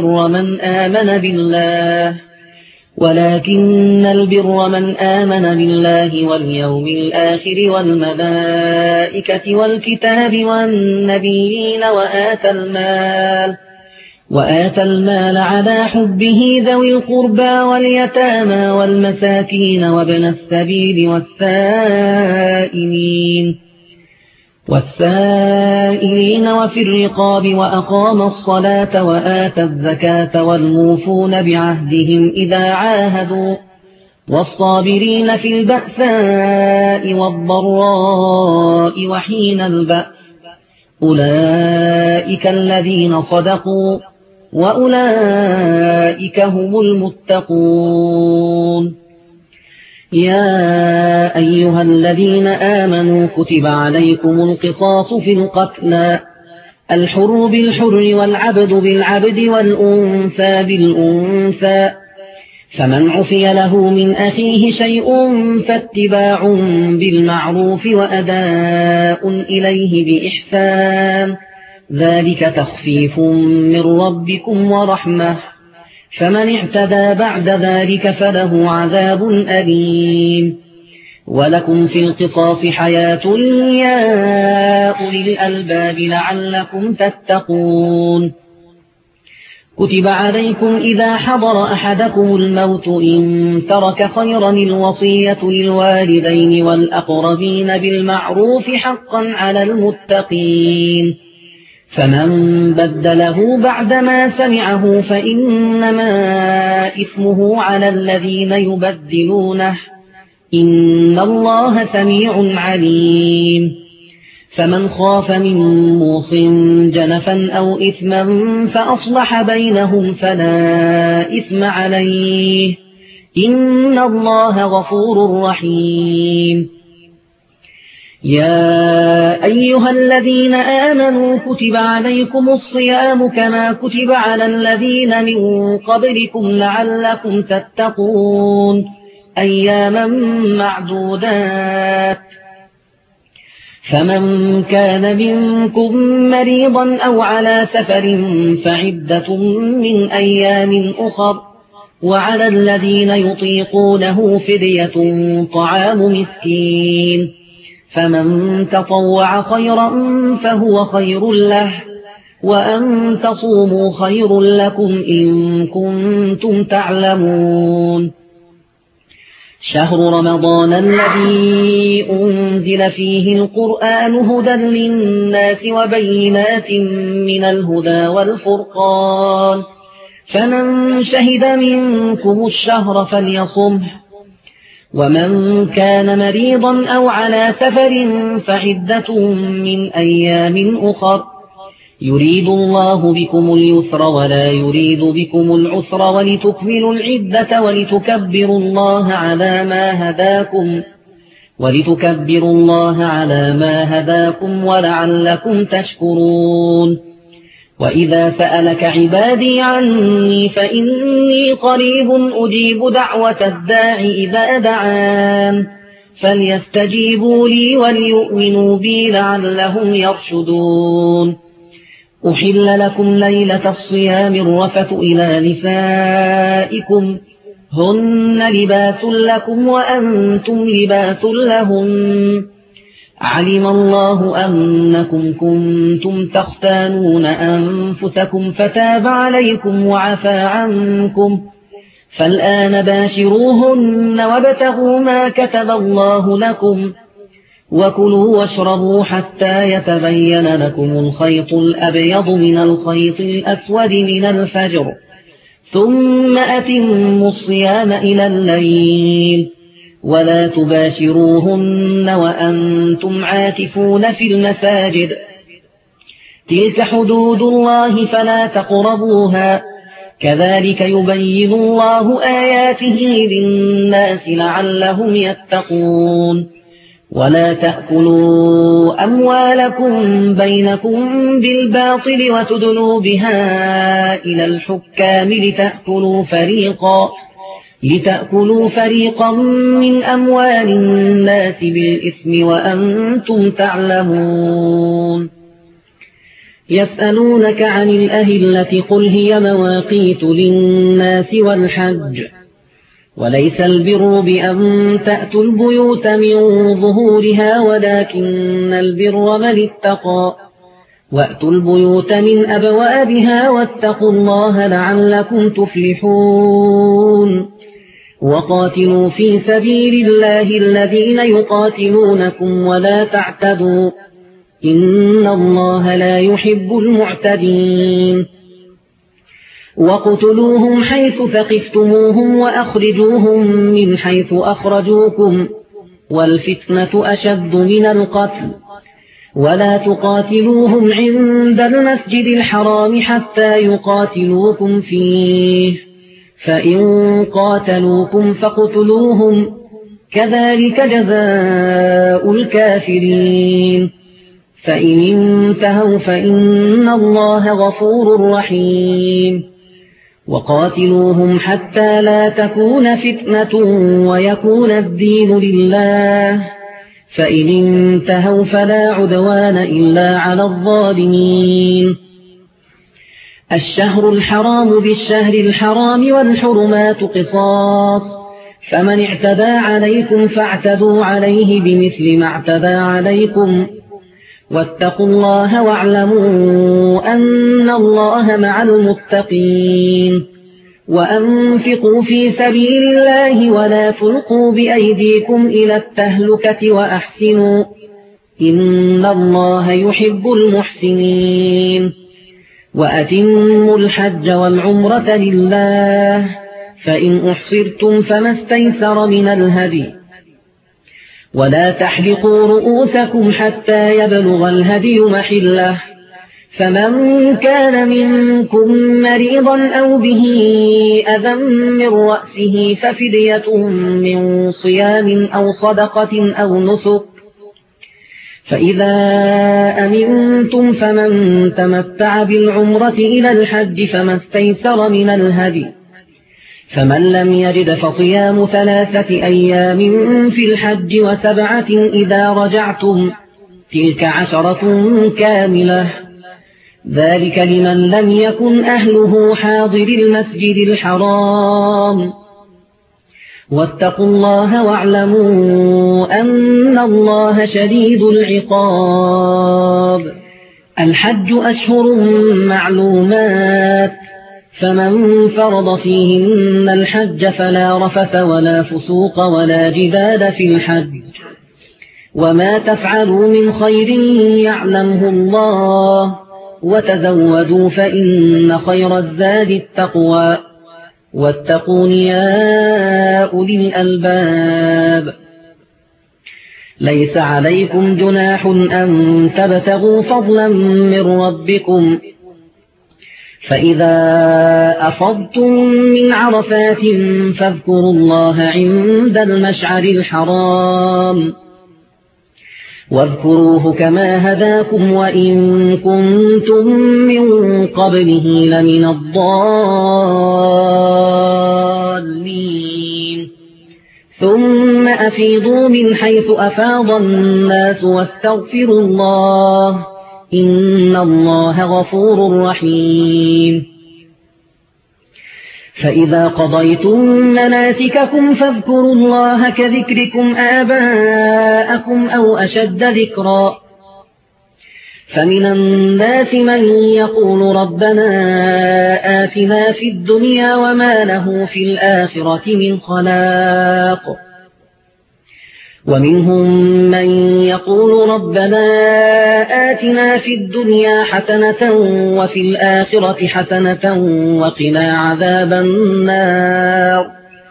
البر من آمن بالله واليوم الآخر والملائكة والكتاب والنبيين وآتى المال على حبه ذوي القربى واليتامى والمساكين وابن السبيل والسائلين وفي الرقاب وأقام الصلاة وآتى الزكاة والموفون بعهدهم إذا عاهدوا والصابرين في البأساء والضراء وحين البأس أولئك الذين صدقوا وأولئك هم المتقون يا أيها الذين آمنوا كتب عليكم القصاص في القتلى الحر بالحر والعبد بالعبد والأنثى بالأنثى فمن عفي له من أخيه شيء فاتباع بالمعروف وأداء إليه بإحسان ذلك تخفيف من ربكم ورحمة فمن اعتدى بعد ذلك فله عذاب أليم ولكم في القصاص حياة يا أولي الألباب لعلكم تتقون كتب عليكم إذا حضر أحدكم الموت إن ترك خيرا الوصية للوالدين والأقربين بالمعروف حقا على المتقين فمن بدله بعدما سمعه فإنما إثمه على الذين يبدلونه إن الله سميع عليم فمن خاف من موص جنفا أو إثما فأصلح بينهم فلا إثم عليه إن الله غفور رحيم يا أيها الذين آمنوا كتب عليكم الصيام كما كتب على الذين من قبلكم لعلكم تتقون أياما معدودات فمن كان منكم مريضا أو على سفر فعدة من أيام أخر وعلى الذين يطيقونه فدية طعام مسكين فمن تطوع خيرا فهو خير له وأن تصوموا خير لكم إن كنتم تعلمون شهر رمضان الذي أنزل فيه القرآن هدى للناس وبينات من الهدى والفرقان فمن شهد منكم الشهر فليصمه ومن كان مريضا أو على سفر فعدة من أيام أخر يريد الله بكم اليسر ولا يريد بكم العسر ولتكملوا العدة ولتكبروا الله على ما هداكم ولتكبروا الله على ما هداكم ولعلكم تشكرون. وإذا سألك عبادي عني فإني قريب أجيب دعوة الداع إذا دعان فليستجيبوا لي وليؤمنوا بي لعلهم يرشدون. أحل لكم ليلة الصيام الرفث إلى نسائكم هن لباس لكم وأنتم لباس لهم علم الله أنكم كنتم تختانون أنفسكم فتاب عليكم وعفى عنكم فالآن باشروهن وابتغوا ما كتب الله لكم وكلوا واشربوا حتى يتبين لكم الخيط الأبيض من الخيط الأسود من الفجر ثم أتموا الصيام إلى الليل ولا تباشروهن وأنتم عاكفون في المساجد تلك حدود الله فلا تقربوها كذلك يبين الله آياته للناس لعلهم يتقون. ولا تأكلوا أموالكم بينكم بالباطل وتدلوا بها إلى الحكام لتأكلوا فريقا من أموال الناس بالإثم وأنتم تعلمون. يسألونك عن الأهلة قل هي مواقيت للناس والحج وليس البر بأن تأتوا البيوت من ظهورها ولكن البر من اتقى وأتوا البيوت من أبوابها واتقوا الله لعلكم تفلحون. وقاتلوا في سبيل الله الذين يقاتلونكم ولا تعتدوا إن الله لا يحب المعتدين. وقتلوهم حيث ثقفتموهم وأخرجوهم من حيث أخرجوكم والفتنة أشد من القتل ولا تقاتلوهم عند المسجد الحرام حتى يقاتلوكم فيه فإن قاتلوكم فاقتلوهم كذلك جزاء الكافرين. فإن انتهوا فإن الله غفور رحيم. وقاتلوهم حتى لا تكون فتنة ويكون الدين لله فإن انتهوا فلا عدوان إلا على الظالمين. الشهر الحرام بالشهر الحرام والحرمات قصاص فمن اعتدى عليكم فاعتدوا عليه بمثل ما اعتدى عليكم واتقوا الله واعلموا أن الله مع المتقين. وأنفقوا في سبيل الله ولا تلقوا بأيديكم إلى التهلكة وأحسنوا إن الله يحب المحسنين. وأتموا الحج والعمرة لله فإن أحصرتم فما استيسر من الهدي ولا تحلقوا رؤوسكم حتى يبلغ الهدي محله فمن كان منكم مريضا أو به أذى من رأسه ففدية من صيام أو صدقة أو نسك فإذا أمنتم فمن تمتع بالعمرة إلى الحج فما استيسر من الهدي فمن لم يجد فصيام 3 أيام في الحج و7 إذا رجعتم تلك 10 كاملة ذلك لمن لم يكن أهله حاضر المسجد الحرام. واتقوا الله واعلموا أن الله شديد العقاب. الحج أشهر معلومات فمن فرض فيهن الحج فلا رفث ولا فسوق ولا جدال في الحج وما تفعلوا من خير يعلمه الله وتزودوا فإن خير الزاد التقوى واتقون يا أولي الألباب. ليس عليكم جناح أن تبتغوا فضلا من ربكم فإذا أفضتم من عرفات فاذكروا الله عند المشعر الحرام واذكروه كما هداكم وإن كنتم من قبله لمن الضالين ثم أفيضوا من حيث أفاض الناس واستغفروا الله إن الله غفور رحيم فإذا قضيتم مناسككم فاذكروا الله كذكركم آباءكم أو أشد ذكرا فمن الناس من يقول ربنا آتنا في الدنيا وما له في الآخرة من خلاق ومنهم من يقول ربنا آتنا في الدنيا حسنة وفي الآخرة حسنة وقنا عذاب النار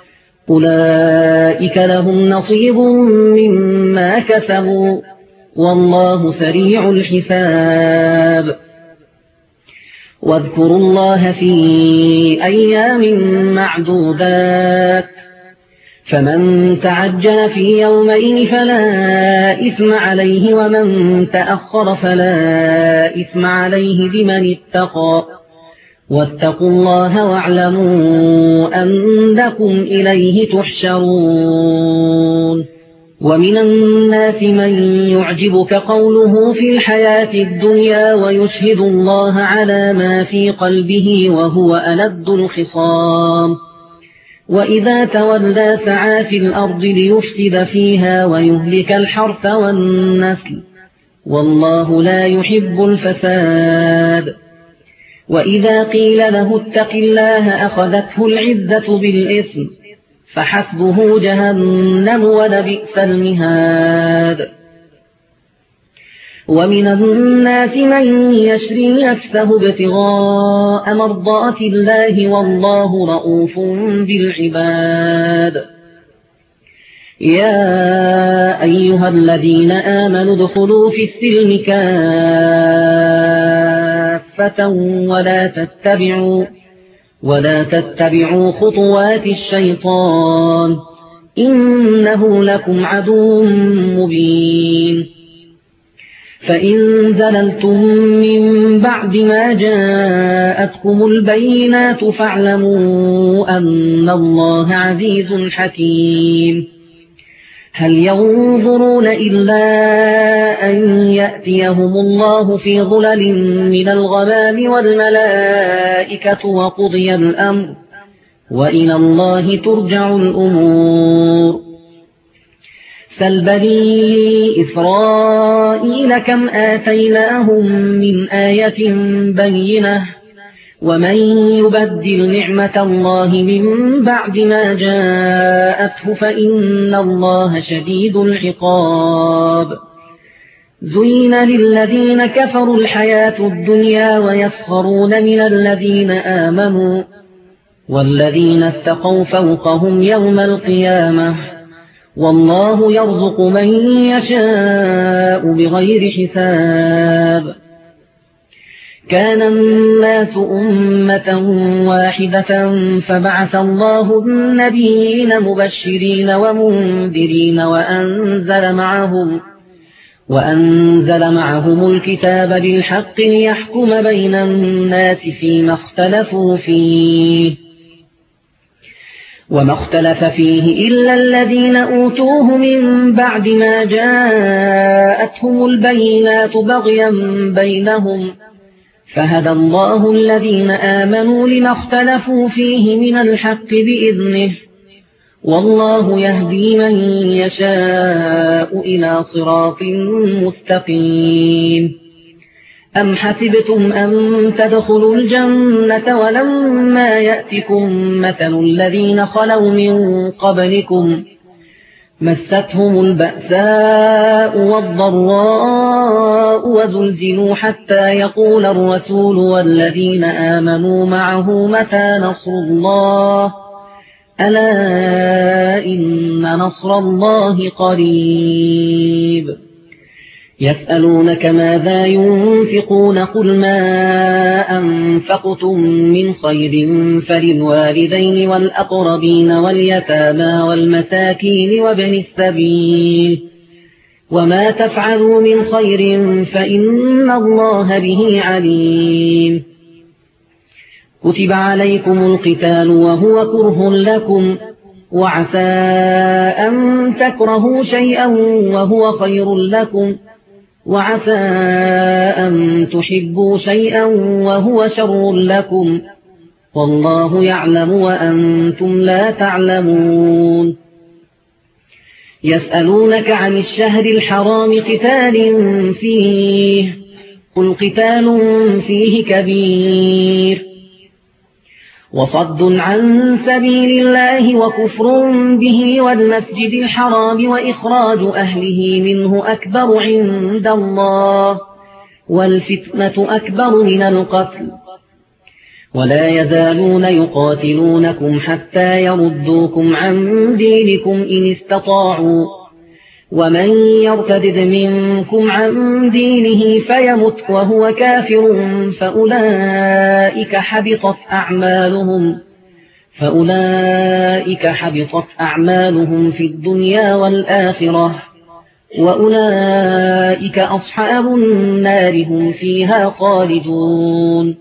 أولئك لهم نصيب مما كسبوا والله سريع الحساب واذكروا الله في أيام معدودات فمن تعجل في يومين فلا إثم عليه ومن تأخر فلا إثم عليه لمن اتقى واتقوا الله واعلموا أنكم إليه تحشرون ومن الناس من يعجبك قوله في الحياة الدنيا ويشهد الله على ما في قلبه وهو ألد الخصام وإذا تولى سعى في الأرض ليفسد فيها ويهلك الحرث والنسل والله لا يحب الفساد وإذا قيل له اتق الله أخذته العزة بالإثم فحسبه جهنم ولبئس المهاد ومن الناس من يشري نفسه ابتغاء مرضات الله والله رؤوف بالعباد يا أيها الذين آمنوا ادخلوا في السلم كافة ولا تتبعوا خطوات الشيطان إنه لكم عدو مبين فإن زللتم من بعد ما جاءتكم البينات فاعلموا أن الله عزيز حكيم هل ينظرون إلا أن يأتيهم الله في ظلل من الغمام والملائكة وقضي الأمر وإلى الله ترجع الأمور سل بني إسرائيل كم آتيناهم من آية بينة ومن يبدل نعمة الله من بعد ما جاءته فإن الله شديد العقاب زين للذين كفروا الحياة الدنيا ويسخرون من الذين آمنوا والذين اتقوا فوقهم يوم القيامة والله يرزق من يشاء بغير حساب كان الناس أمة واحدة فبعث الله النبيين مبشرين ومنذرين وأنزل معهم الكتاب بالحق ليحكم بين الناس فيما اختلفوا فيه وما اختلف فيه إلا الذين أوتوه من بعد ما جاءتهم البينات بغيا بينهم فهدى الله الذين آمنوا لما اختلفوا فيه من الحق بإذنه والله يهدي من يشاء إلى صراط مستقيم أم حسبتم أن تدخلوا الجنة ولما يأتكم مثل الذين خلوا من قبلكم مستهم البأساء والضراء وزلزلوا حتى يقول الرسول والذين آمنوا معه متى نصر الله ألا إن نصر الله قريب يسألونك ماذا ينفقون قل ما أنفقتم من خير فللوالدين والأقربين واليتامى والمساكين وما تفعلوا من خير فإن الله به عليم كتب عليكم القتال وهو كره لكم وعسى أن تكرهوا شيئا وهو خير لكم وعسى أن تحبوا شيئا وهو شر لكم والله يعلم وأنتم لا تعلمون يسألونك عن الشهر الحرام قتال فيه قل قتال فيه كبير وصد عن سبيل الله وكفر به والمسجد الحرام وإخراج أهله منه أكبر عند الله والفتنة أكبر من القتل ولا يزالون يقاتلونكم حتى يردوكم عن دينكم إن استطاعوا ومن يرتد منكم عن دينه فيمت وهو كافر فأولئك حبطت أعمالهم في الدنيا والآخرة وأولئك أصحاب النار هم فيها خالدون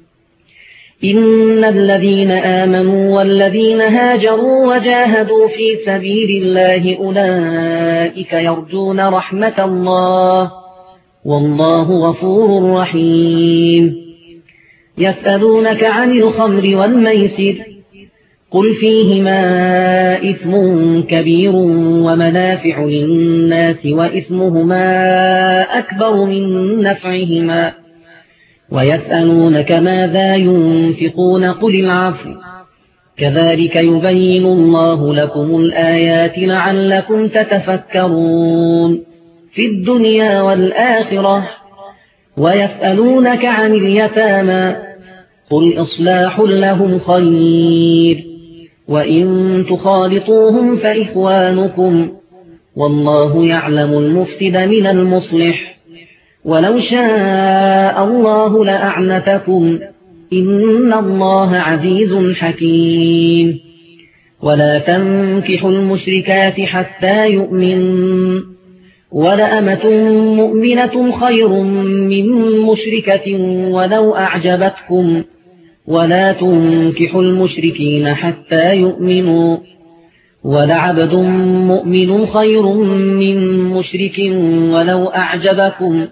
إن الذين آمنوا والذين هاجروا وجاهدوا في سبيل الله أولئك يرجون رحمة الله والله غفور رحيم يسألونك عن الخمر والميسر قل فيهما إثم كبير ومنافع للناس وإثمهما أكبر من نفعهما ويسألونك ماذا ينفقون قل العفو كذلك يبين الله لكم الآيات لعلكم تتفكرون في الدنيا والآخرة ويسألونك عن اليتامى قل إصلاح لهم خير وإن تخالطوهم فإخوانكم والله يعلم المفسد من المصلح ولو شاء الله لأعنتكم إن الله عزيز حكيم ولا تنكحوا المشركات حتى يؤمنوا ولأمة مؤمنة خير من مشركة ولو أعجبتكم ولا تنكحوا المشركين حتى يؤمنوا ولعبد مؤمن خير من مشرك ولو أعجبكم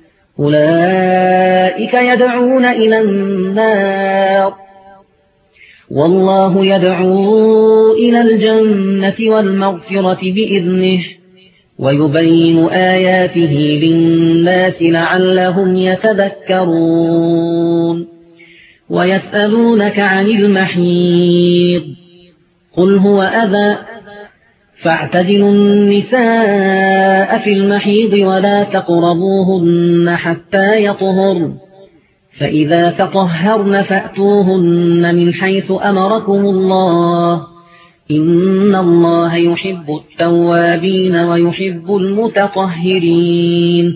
أولئك يدعون إلى النار والله يدعو إلى الجنة والمغفرة بإذنه ويبين آياته للناس لعلهم يتذكرون ويسألونك عن المحيض قل هو أذى فاعتزلوا النساء في المحيض ولا تقربوهن حتى يطهرن فإذا تطهرن فأتوهن من حيث أمركم الله إن الله يحب التوابين ويحب المتطهرين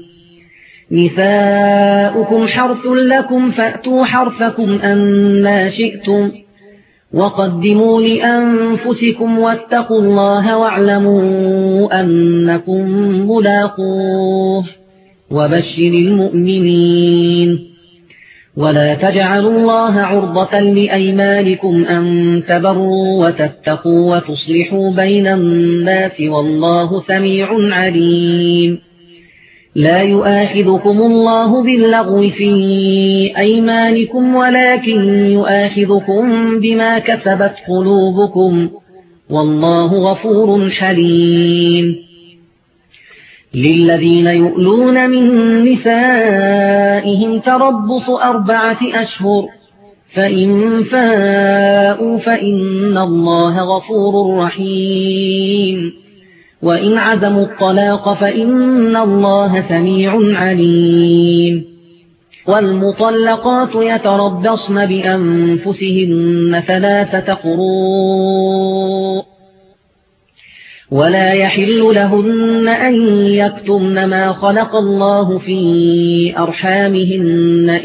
نساؤكم حرث لكم فأتوا حرثكم أنى شئتم وقدموا لأنفسكم واتقوا الله واعلموا أنكم ملاقوه وبشر المؤمنين ولا تجعلوا الله عرضة لأيمانكم أن تبروا وتتقوا وتصلحوا بين الناس والله سميع عليم لا يؤاخذكم الله باللغو في أيمانكم ولكن يؤاخذكم بما كسبت قلوبكم والله غفور حليم للذين يؤلون من نسائهم تربص 4 أشهر فإن فاءوا فإن الله غفور رحيم وإن عزموا الطلاق فإن الله سميع عليم والمطلقات يتربصن بأنفسهن 3 قروء ولا يحل لهن أن يكتمن ما خلق الله في أرحامهن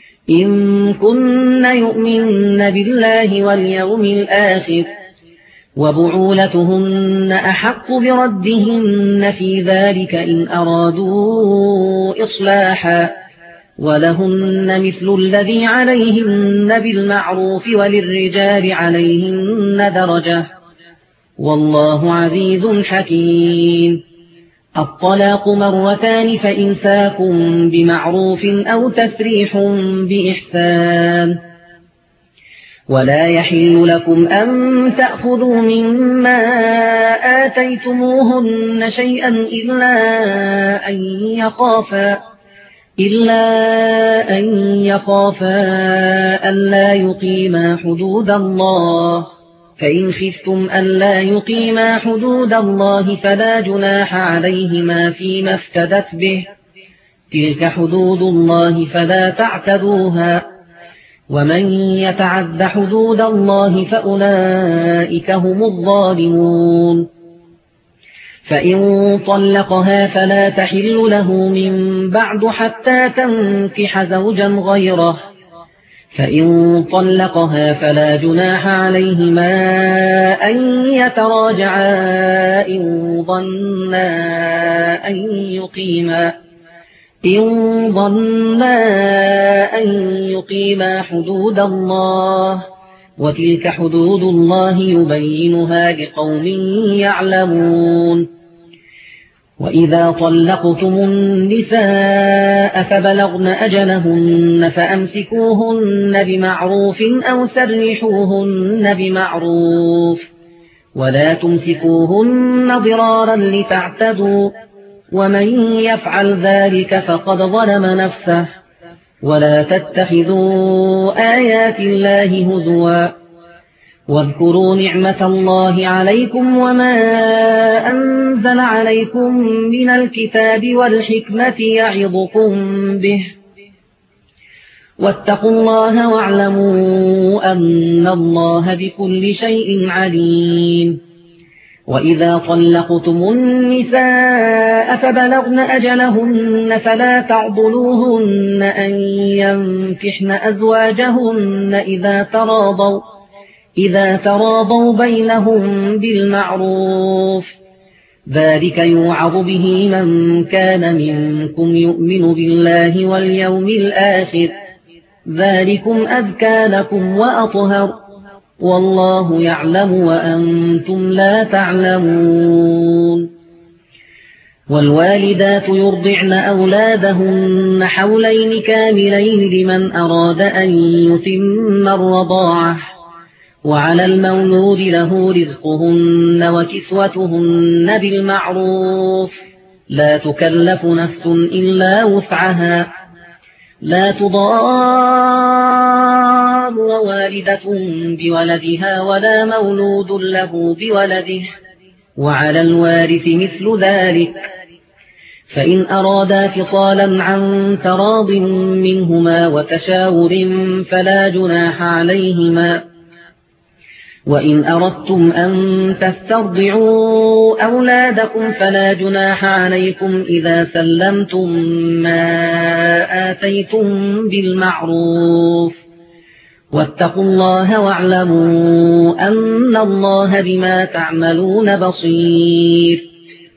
إن كن يؤمن بالله واليوم الآخر وبعولتهن أحق بردهن في ذلك إن أرادوا إصلاحا ولهن مثل الذي عليهن بالمعروف وللرجال عليهن درجة والله عزيز حكيم الطلاق مرتان فإمساك بمعروف أو تسريح بإحسان ولا يحل لكم أن تأخذوا مما آتيتموهن شيئا إلا أن يخافا ألا يقيما حدود الله فإن خفتم ألا يقيما حدود الله فلا جناح عليهما فيما افتدت به تلك حدود الله فلا تعتدوها ومن يتعد حدود الله فأولئك هم الظالمون فإن طلقها فلا تحل له من بعد حتى تنكح زوجا غيره فإن طلقها فلا جناح عليهما أن يتراجعا إن ظنا أن يقيما حدود الله وتلك حدود الله يبينها لقوم يعلمون وإذا طلقتم النساء فبلغن أجلهن فأمسكوهن بمعروف أو سرحوهن بمعروف ولا تمسكوهن ضرارا لتعتدوا ومن يفعل ذلك فقد ظلم نفسه ولا تتخذوا آيات الله هزوا واذكروا نعمة الله عليكم وما أنزل عليكم من الكتاب والحكمة يعظكم به واتقوا الله واعلموا أن الله بكل شيء عليم وإذا طلقتم النساء فبلغن أجلهن فلا تعضلوهن أن ينكحن أزواجهن إذا تراضوا بينهم بالمعروف ذلك يوعظ به من كان منكم يؤمن بالله واليوم الآخر ذلكم أزكى لكم وأطهر والله يعلم وأنتم لا تعلمون والوالدات يرضعن أولادهن حولين كاملين لمن أراد أن يتم الرضاعة وعلى المولود له رزقهن وكسوتهن بالمعروف لا تكلف نفس إلا وسعها لا تضار والدة بولدها ولا مولود له بولده وعلى الوارث مثل ذلك فإن أرادا فصالا عن تراض منهما وتشاور فلا جناح عليهما وإن أردتم أن تسترضعوا أولادكم فلا جناح عليكم إذا سلمتم ما آتيتم بالمعروف واتقوا الله واعلموا أن الله بما تعملون بصير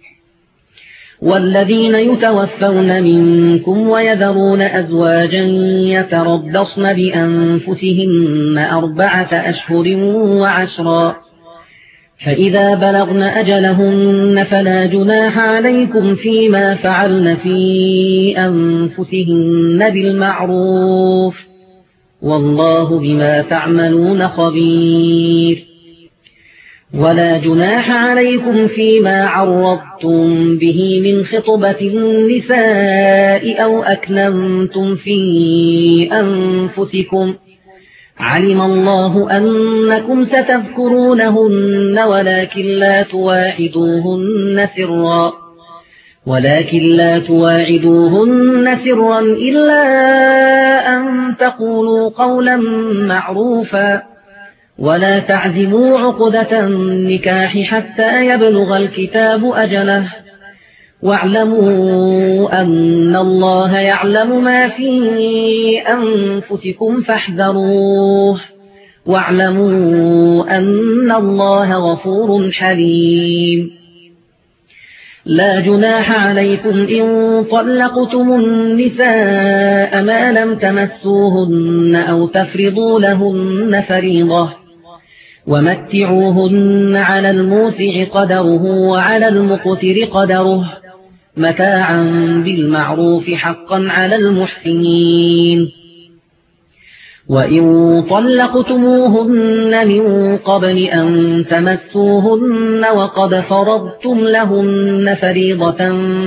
والذين يتوفون منكم ويذرون أزواجا يتربصن بأنفسهن 4 أشهر وعشرا فإذا بلغن أجلهن فلا جناح عليكم فيما فعلن في أنفسهن بالمعروف والله بما تعملون خبير ولا جناح عليكم فيما عرضتم به من خطبة النساء أو أكننتم في أنفسكم علم الله أنكم ستذكرونهن ولكن لا تواعدوهن سرا إلا أن تقولوا قولا معروفا ولا تعزموا عقدة النكاح حتى يبلغ الكتاب أجله واعلموا أن الله يعلم ما في أنفسكم فاحذروه واعلموا أن الله غفور حليم. لا جناح عليكم إن طلقتم النساء ما لم تمسوهن أو تفرضوا لهن فريضة، ومتعوهن على الموسع قدره وعلى المقتر قدره متاعا بالمعروف حقا على المحسنين. وإن طلقتموهن من قبل أن تمسوهن وقد فرضتم لهن فريضة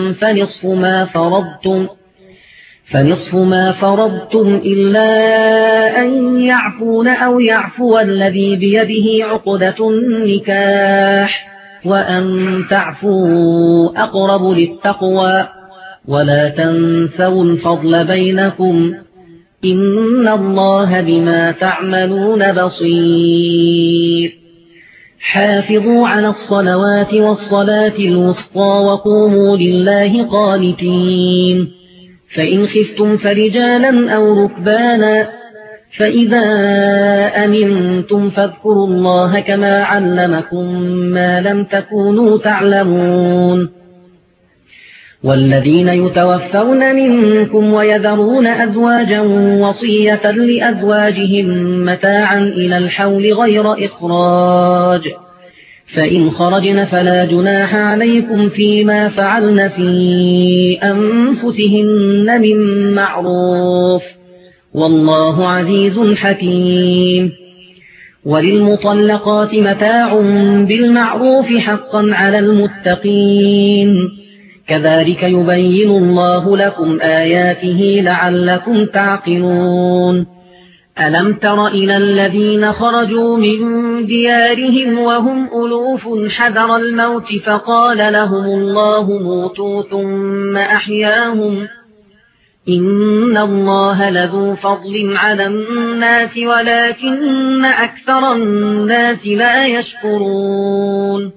فنصف ما فرضتم إلا أن يعفون أو يعفو الذي بيده عقدة النكاح، وأن تعفوا أقرب للتقوى، ولا تنسوا الفضل بينكم، إن الله بما تعملون بصير. حافظوا على الصلوات والصلاة الوسطى وقوموا لله قانتين. فإن خفتم فرجالا أو ركبانا، فإذا أمنتم فاذكروا الله كما علمكم ما لم تكونوا تعلمون. والذين يتوفون منكم ويذرون أزواجا وصية لأزواجهم متاعا إلى الحول غير إخراج، فإن خرجن فلا جناح عليكم فيما فعلن في أنفسهن من معروف، والله عزيز حكيم. وللمطلقات متاع بالمعروف حقا على المتقين، كذلك يبين الله لكم آياته لعلكم تعقلون. ألم تر إلى الذين خرجوا من ديارهم وهم ألوف حذر الموت فقال لهم الله موتوا ثم أحياهم، إن الله لذو فضل على الناس ولكن أكثر الناس لا يشكرون.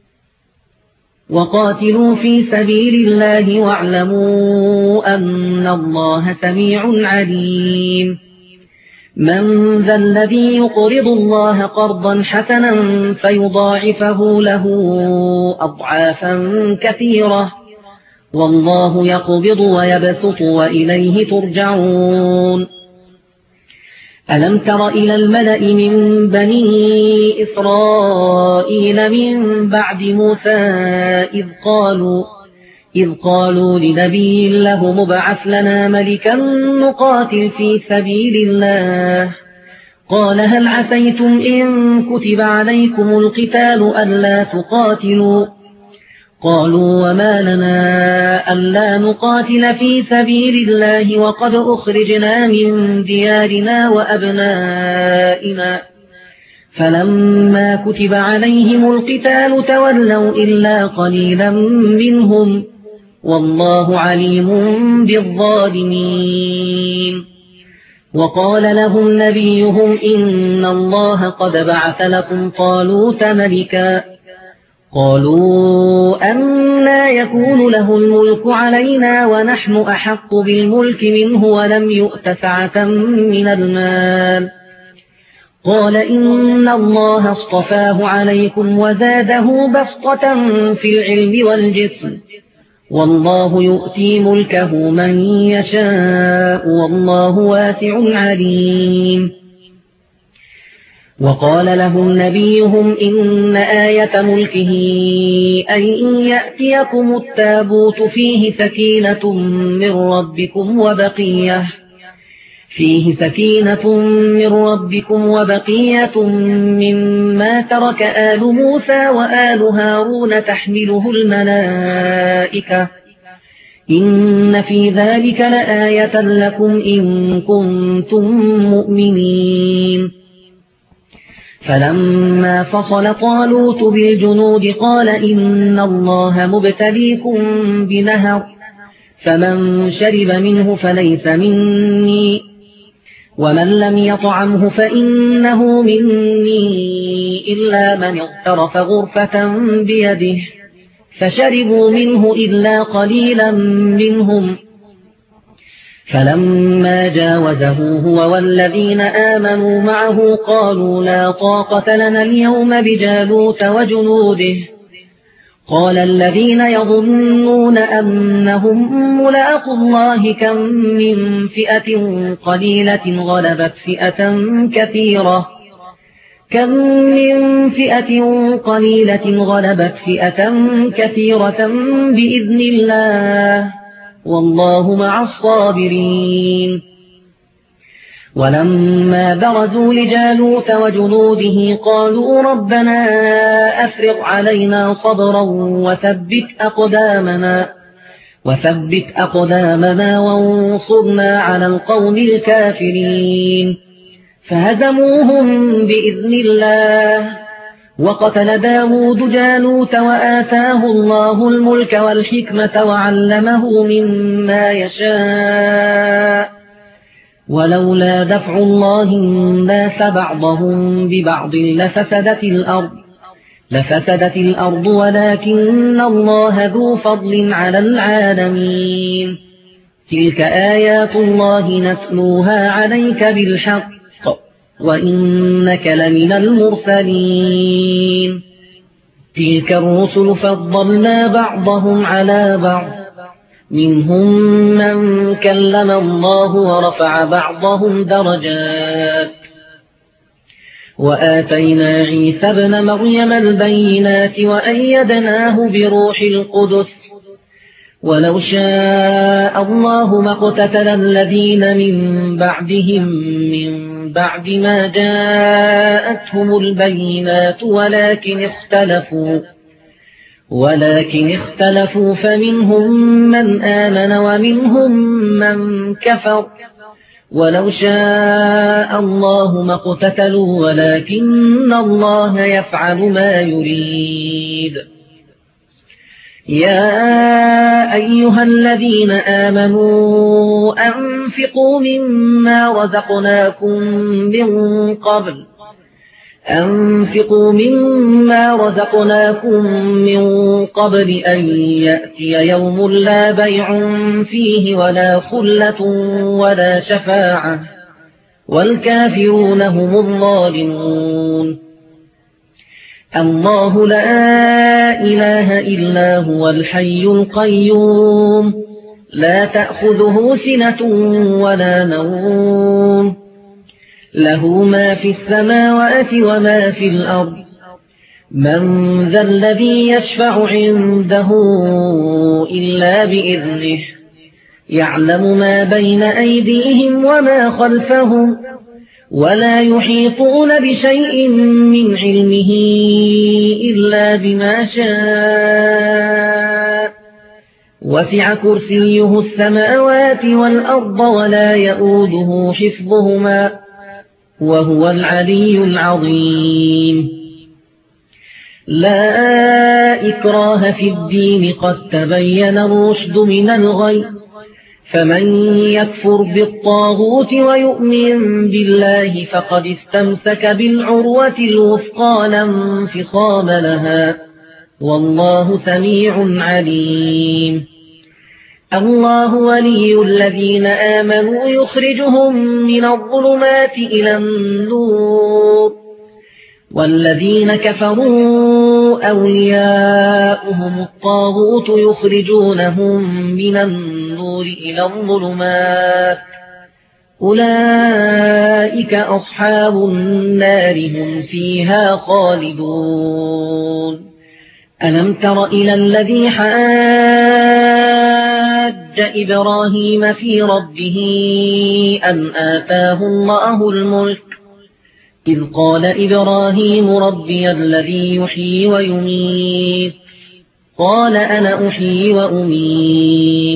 وقاتلوا في سبيل الله واعلموا أن الله سميع عليم. من ذا الذي يقرض الله قرضا حسنا فيضاعفه له أضعافا كثيرة، والله يقبض ويبسط وإليه ترجعون. ألم تر إلى الملأ من بني إسرائيل من بعد موسى إذ قالوا لنبي له مبعث لنا ملكا نقاتل في سبيل الله، قال هل عسيتم إن كتب عليكم القتال ألا تقاتلوا؟ قالوا وما لنا ألا نقاتل في سبيل الله وقد أخرجنا من ديارنا وأبنائنا، فلما كتب عليهم القتال تولوا إلا قليلا منهم، والله عليم بالظالمين. وقال لهم نبيهم إن الله قد بعث لكم طالوت ملكا، قالوا أنى يكون له الملك علينا ونحن أحق بالملك منه ولم يؤت سعة من المال، قال إن الله اصطفاه عليكم وزاده بسطة في العلم والجسم، والله يؤتي ملكه من يشاء والله واسع عليم. وقال لهم نبيهم إن آية ملكه أن يأتيكم التابوت فيه سكينة من ربكم وبقية مما ترك آل موسى وآل هارون تحمله الملائكة، إن في ذلك لآية لكم إن كنتم مؤمنين. فلما فصل طالوت بالجنود قال إن الله مبتليكم بنهر، فمن شرب منه فليس مني، ومن لم يطعمه فإنه مني إلا من اغترف غرفة بيده، فشربوا منه إلا قليلا منهم، فلما جاوزه هو والذين آمنوا معه قالوا لا طاقة لنا اليوم بجالوت وجنوده. قال الذين يظنون أنهم ملاقو الله كم من فئة قليلة غلبت فئة كثيرة بإذن الله والله مع الصابرين. ولما برزوا لجالوت وجنوده قالوا ربنا أفرغ علينا صبرا وثبت أقدامنا وانصرنا على القوم الكافرين. فهزموهم بإذن الله وقتل داود جالوت وآتاه الله الملك والحكمة وعلمه مما يشاء ولولا دفع الله الناس بعضهم ببعض لفسدت الأرض ولكن الله ذو فضل على العالمين. تلك آيات الله نتلوها عليك بالحق وإنك لمن المرسلين. تلك الرسل فضلنا بعضهم على بعض منهم من كلم الله ورفع بعضهم درجات وآتينا عيسى ابن مريم البينات وأيدناه بروح القدس ولو شاء الله ما اقتتل الذين من بعدهم من بعد ما جاءتهم البينات ولكن اختلفوا فمنهم من آمن ومنهم من كفر ولو شاء الله ما اقتتلوا ولكن الله يفعل ما يريد. يا أيها الذين آمنوا أنفقوا مما رزقناكم من قبل أن يأتي يوم لا بيع فيه ولا خلة ولا شفاعة والكافرون هم الظالمون. الله لا إله إلا هو الحي القيوم لا تأخذه سنة ولا نوم له ما في السماوات وما في الأرض من ذا الذي يشفع عنده إلا بإذنه يعلم ما بين أيديهم وما خلفهم ولا يحيطون بشيء من علمه إلا بما شاء وسع كرسيه السماوات والأرض ولا يؤوده حفظهما وهو العلي العظيم. لا إكراه في الدين قد تبين الرشد من الغي فمن يكفر بالطاغوت ويؤمن بالله فقد استمسك بالعروة الوثقى لا انفصام لها والله سميع عليم. الله ولي الذين آمنوا يخرجهم من الظلمات إلى النور والذين كفروا أولياؤهم الطاغوت يخرجونهم من النور إلى الظلمات أولئك أصحاب النار هم فيها خالدون. ألم تر إلى الذي حاج إبراهيم في ربه أن آتاه الله الملك إذ قال إبراهيم ربي الذي يحيي ويميت قال أنا أحيي وأميت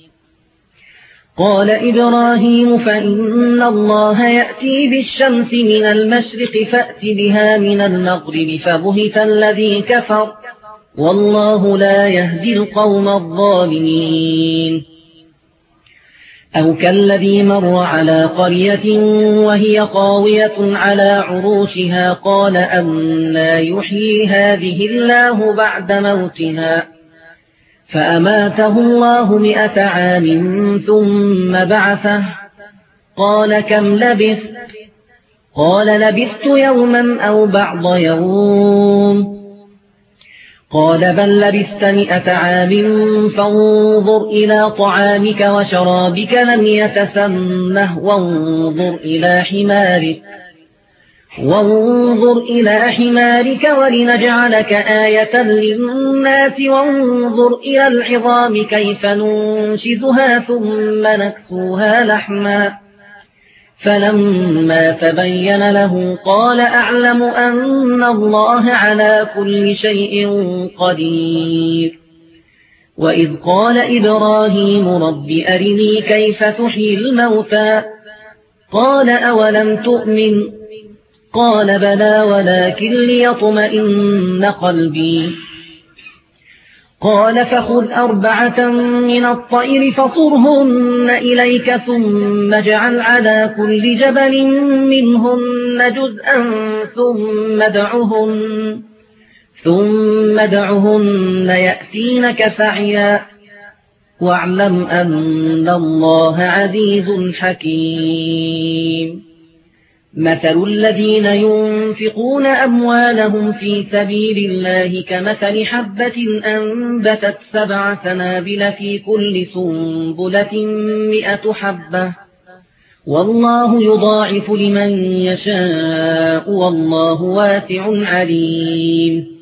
قال إبراهيم فإن الله يأتي بالشمس من المشرق فأت بها من المغرب فبهت الذي كفر والله لا يهدي القوم الظالمين. أو كالذي مر على قرية وهي خاوية على عروشها قال أنى يحيي هذه الله بعد موتها فأماته الله 100 عام ثم بعثه. قال كم لبثت؟ قال لبثت يوما أو بعض يوم. قال بل لبثت 100 عام فانظر إلى طعامك وشرابك لم يتسنه وانظر إلى حمارك ولنجعلك آية للناس وانظر إلى العظام كيف ننشزها ثم نكسوها لحما. فلما تبين له قال أعلم أن الله على كل شيء قدير. وإذ قال إبراهيم رب أرني كيف تحيي الموتى قال أولم تؤمن قال بلى ولكن ليطمئن قلبي. قال فخذ 4 من الطير فصرهن إليك ثم اجعل على كل جبل منهن جزءا ثم ادعهن يأتينك سعيا واعلم أن الله عزيز حكيم. مثل الذين ينفقون أموالهم في سبيل الله كمثل حبة أنبتت 7 سنابل في كل سنبلة 100 حبة والله يضاعف لمن يشاء والله واسع عليم.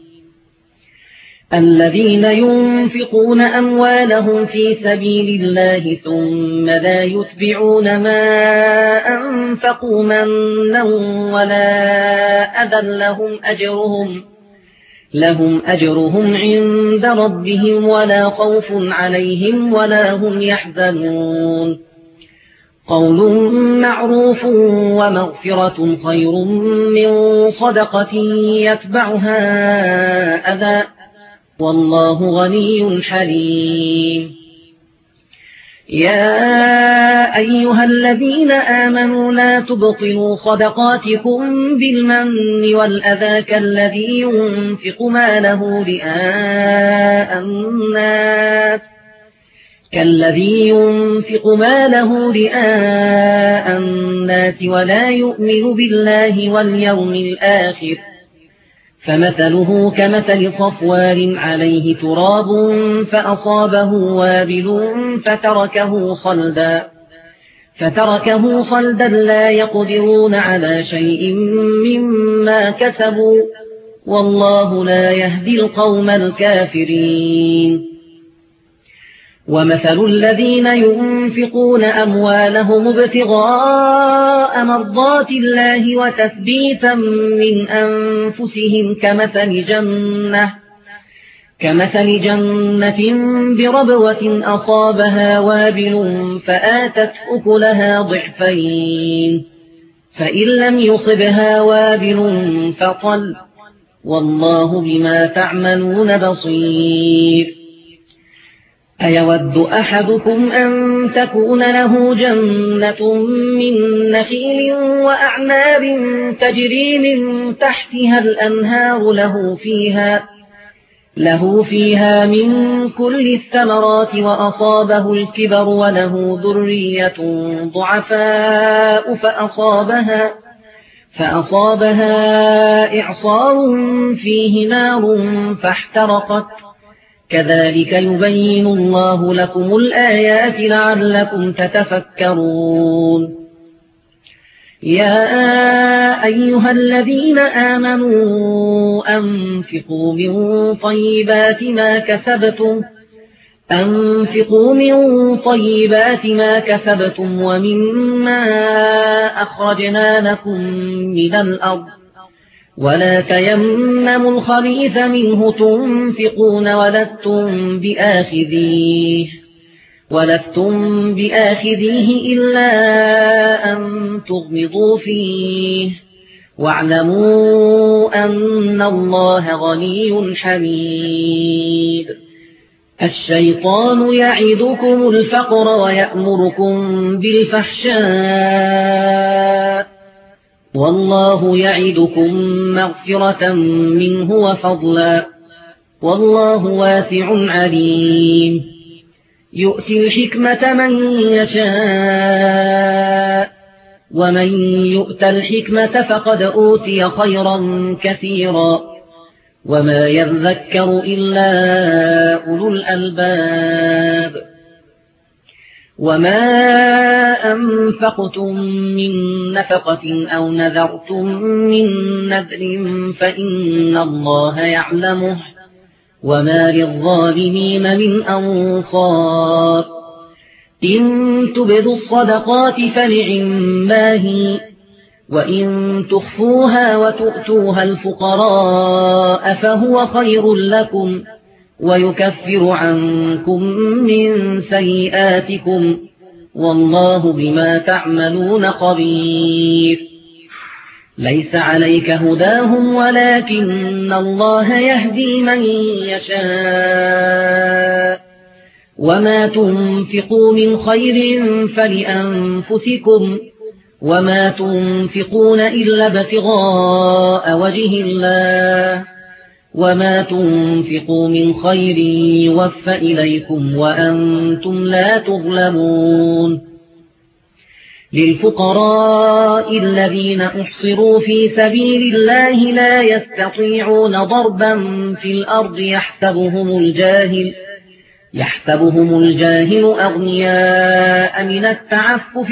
الذين ينفقون أموالهم في سبيل الله ثم لا يتبعون ما أنفقوا منا ولا أذى لهم أجرهم عند ربهم ولا خوف عليهم ولا هم يحزنون. قول معروف ومغفرة خير من صدقة يتبعها أذى والله غني حليم. يا أيها الذين آمنوا لا تبطلوا صدقاتكم بالمن والأذى كالذي ينفق ماله رئاء الناس ولا يؤمن بالله واليوم الآخر فمثله كمثل صفوان عليه تراب فأصابه وابل فتركه صلدا لا يقدرون على شيء مما كسبوا والله لا يهدي القوم الكافرين. ومثل الذين ينفقون أموالهم ابتغاء مرضات الله وتثبيتا من أنفسهم كمثل جنة بربوة أصابها وابل فآتت أكلها ضعفين فإن لم يصبها وابل فطل والله بما تعملون بصير. أيود أحدكم أن تكون له جنة من نخيل وأعناب تجري من تحتها الأنهار له فيها من كل الثمرات وأصابه الكبر وله ذرية ضعفاء فأصابها إعصار فيه نار فاحترقت كذلك يبين الله لكم الآيات لعلكم تتفكرون. يا أيها الذين آمنوا أنفقوا من طيبات ما كسبتم ومما أخرجنا لكم من الأرض ولا تيمموا الخبيث منه تنفقون ولستم بآخذيه إلا أن تغمضوا فيه واعلموا أن الله غني حميد. الشيطان يعدكم الفقر ويأمركم بالفحشاء والله يعدكم مغفرة منه وفضلا والله واسع عليم يؤتي الحكمة من يشاء ومن يؤت الحكمة فقد أوتي خيرا كثيرا وما يذكر إلا أولو الألباب وما أنفقتم من نفقة أو نذرتم من نذر فإن الله يعلمه وما للظالمين من أنصار إن تبدوا الصدقات فنعما هي وإن تخفوها وتؤتوها الفقراء فهو خير لكم ويكفر عنكم من سيئاتكم والله بما تعملون خبير ليس عليك هداهم ولكن الله يهدي من يشاء وما تنفقوا من خير فلأنفسكم وما تنفقون إلا ابتغاء وجه الله وما تنفقوا من خير يوفى إليكم وأنتم لا تظلمون للفقراء الذين أحصروا في سبيل الله لا يستطيعون ضربا في الأرض يحسبهم الجاهل أغنياء من التعفف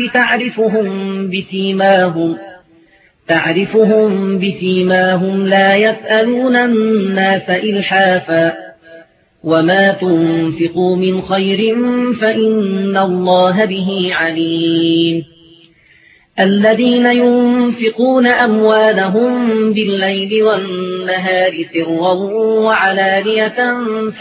تعرفهم بسيماهم لا يسألون الناس إلحافا وما تنفقوا من خير فإن الله به عليم الذين ينفقون أموالهم بالليل والنهار سرا وعلانية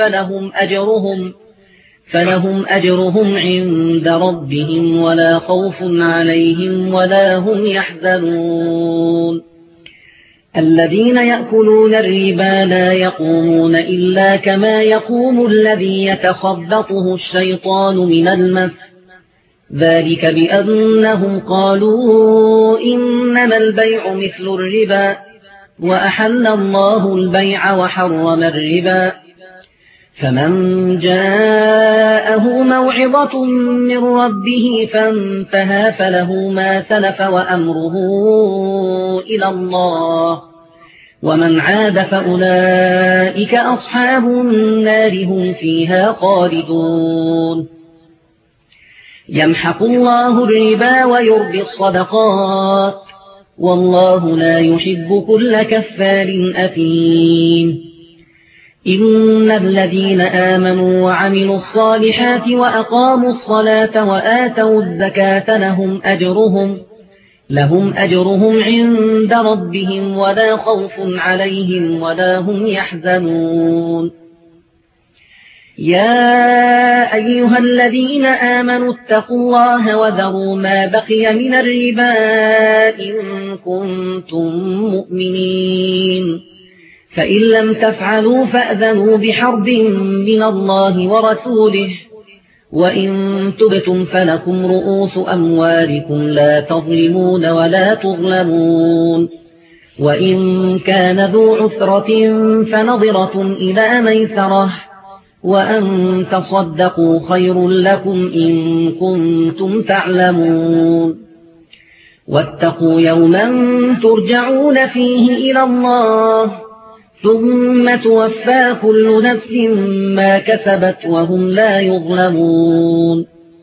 فلهم أجرهم عند ربهم ولا خوف عليهم ولا هم يحزنون الذين يأكلون الربا لا يقومون إلا كما يقوم الذي يتخبطه الشيطان من المس ذلك بأنهم قالوا إنما البيع مثل الربا وأحل الله البيع وحرم الربا فمن جاءه موعظة من ربه فانتهى فله ما سلف وأمره إلى الله ومن عاد فأولئك أصحاب النار هم فيها خالدون يمحق الله الربا ويربي الصدقات والله لا يحب كل كفار أثيم إن الذين آمنوا وعملوا الصالحات وأقاموا الصلاة وآتوا الزكاة لهم أجرهم عند ربهم ولا خوف عليهم ولا هم يحزنون يا أيها الذين آمنوا اتقوا الله وذروا ما بقي من الربا إن كنتم مؤمنين فإن لم تفعلوا فأذنوا بحرب من الله ورسوله وإن تبتم فلكم رؤوس أموالكم لا تظلمون ولا تظلمون وإن كان ذو عسرة فنظرة إلى ميسرة وأن تصدقوا خير لكم إن كنتم تعلمون واتقوا يوما ترجعون فيه إلى الله ثم توفى كل نفس ما كسبت وهم لا يظلمون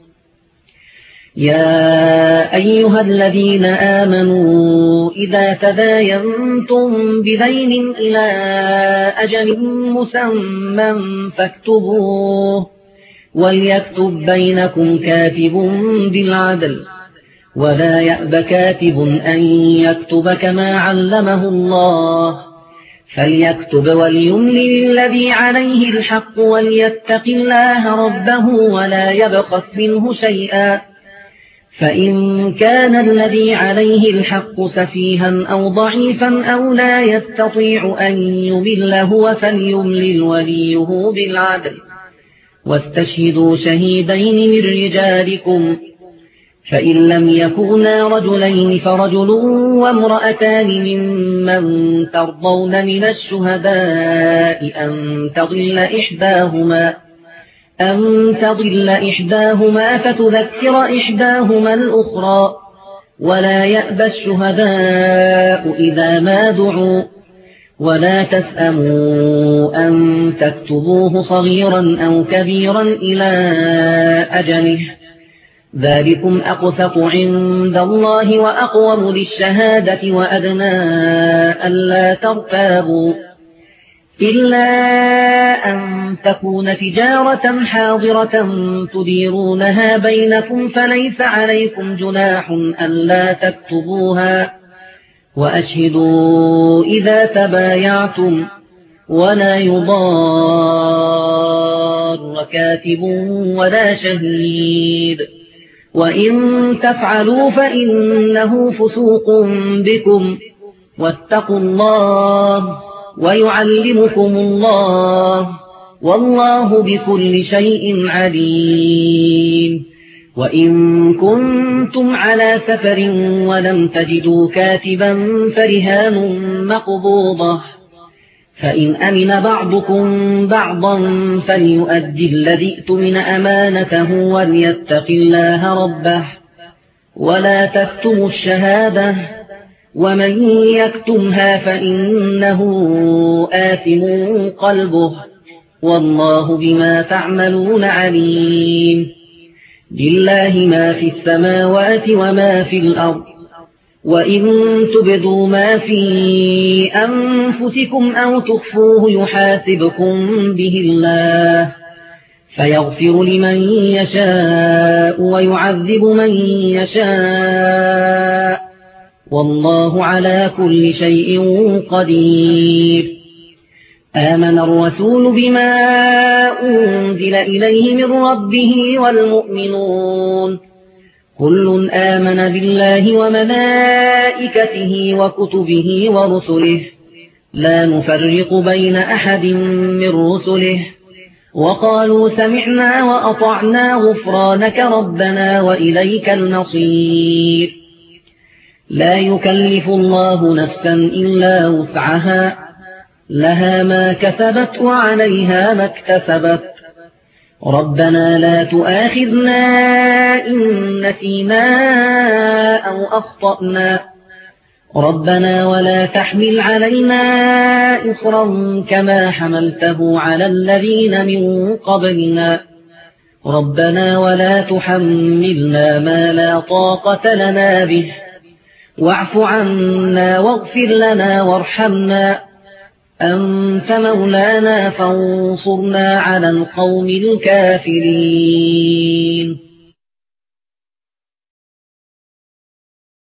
يا أيها الذين آمنوا إذا تداينتم بدين إلى أجل مسمى فاكتبوه وليكتب بينكم كاتب بالعدل ولا يأب كاتب أن يكتب كما علمه الله فليكتب وليملل الذي عليه الحق وليتق الله ربه ولا يبخس منه شيئا فإن كان الذي عليه الحق سفيها أو ضعيفا أو لا يستطيع أن يمل هو فليملل وليه بالعدل واستشهدوا شهيدين من رجالكم فإن لم يكونا رجلين فرجل وامرأتان ممن ترضون من الشهداء أن تضل إحداهما فتذكر إحداهما الأخرى ولا يأبى الشهداء إذا ما دعوا ولا تسأموا أن تكتبوه صغيرا أو كبيرا إلى أجله ذلكم أقسط عند الله وأقوم للشهادة وأدنى ألا ترتابوا إلا أن تكون تجارة حاضرة تديرونها بينكم فليس عليكم جناح ألا تكتبوها وأشهدوا إذا تبايعتم ولا يضار كاتب ولا شهيد وإن تفعلوا فإنه فسوق بكم واتقوا الله ويعلمكم الله والله بكل شيء عليم وإن كنتم على سفر ولم تجدوا كاتبا فرهان مقبوضة فإن أمن بعضكم بعضا فليؤدي الذي اؤتمن أمانته وليتق الله ربه ولا تكتموا الشهادة ومن يكتمها فإنه آثم قلبه والله بما تعملون عليم لله ما في السماوات وما في الأرض وإن تبدوا ما في أنفسكم أو تخفوه يحاسبكم به الله فيغفر لمن يشاء ويعذب من يشاء والله على كل شيء قدير آمن الرسول بما أنزل إليه من ربه والمؤمنون كل آمن بالله وملائكته وكتبه ورسله لا نفرق بين أحد من رسله وقالوا سمعنا وأطعنا غفرانك ربنا وإليك المصير لا يكلف الله نفسا إلا وسعها لها ما كسبت وعليها ما اكتسبت ربنا لا تؤاخذنا إن نسينا أو أخطأنا ربنا ولا تحمل علينا إصرا كما حملته على الذين من قبلنا ربنا ولا تحملنا ما لا طاقة لنا به واعف عنا واغفر لنا وارحمنا أنت مولانا فانصرنا على القوم الكافرين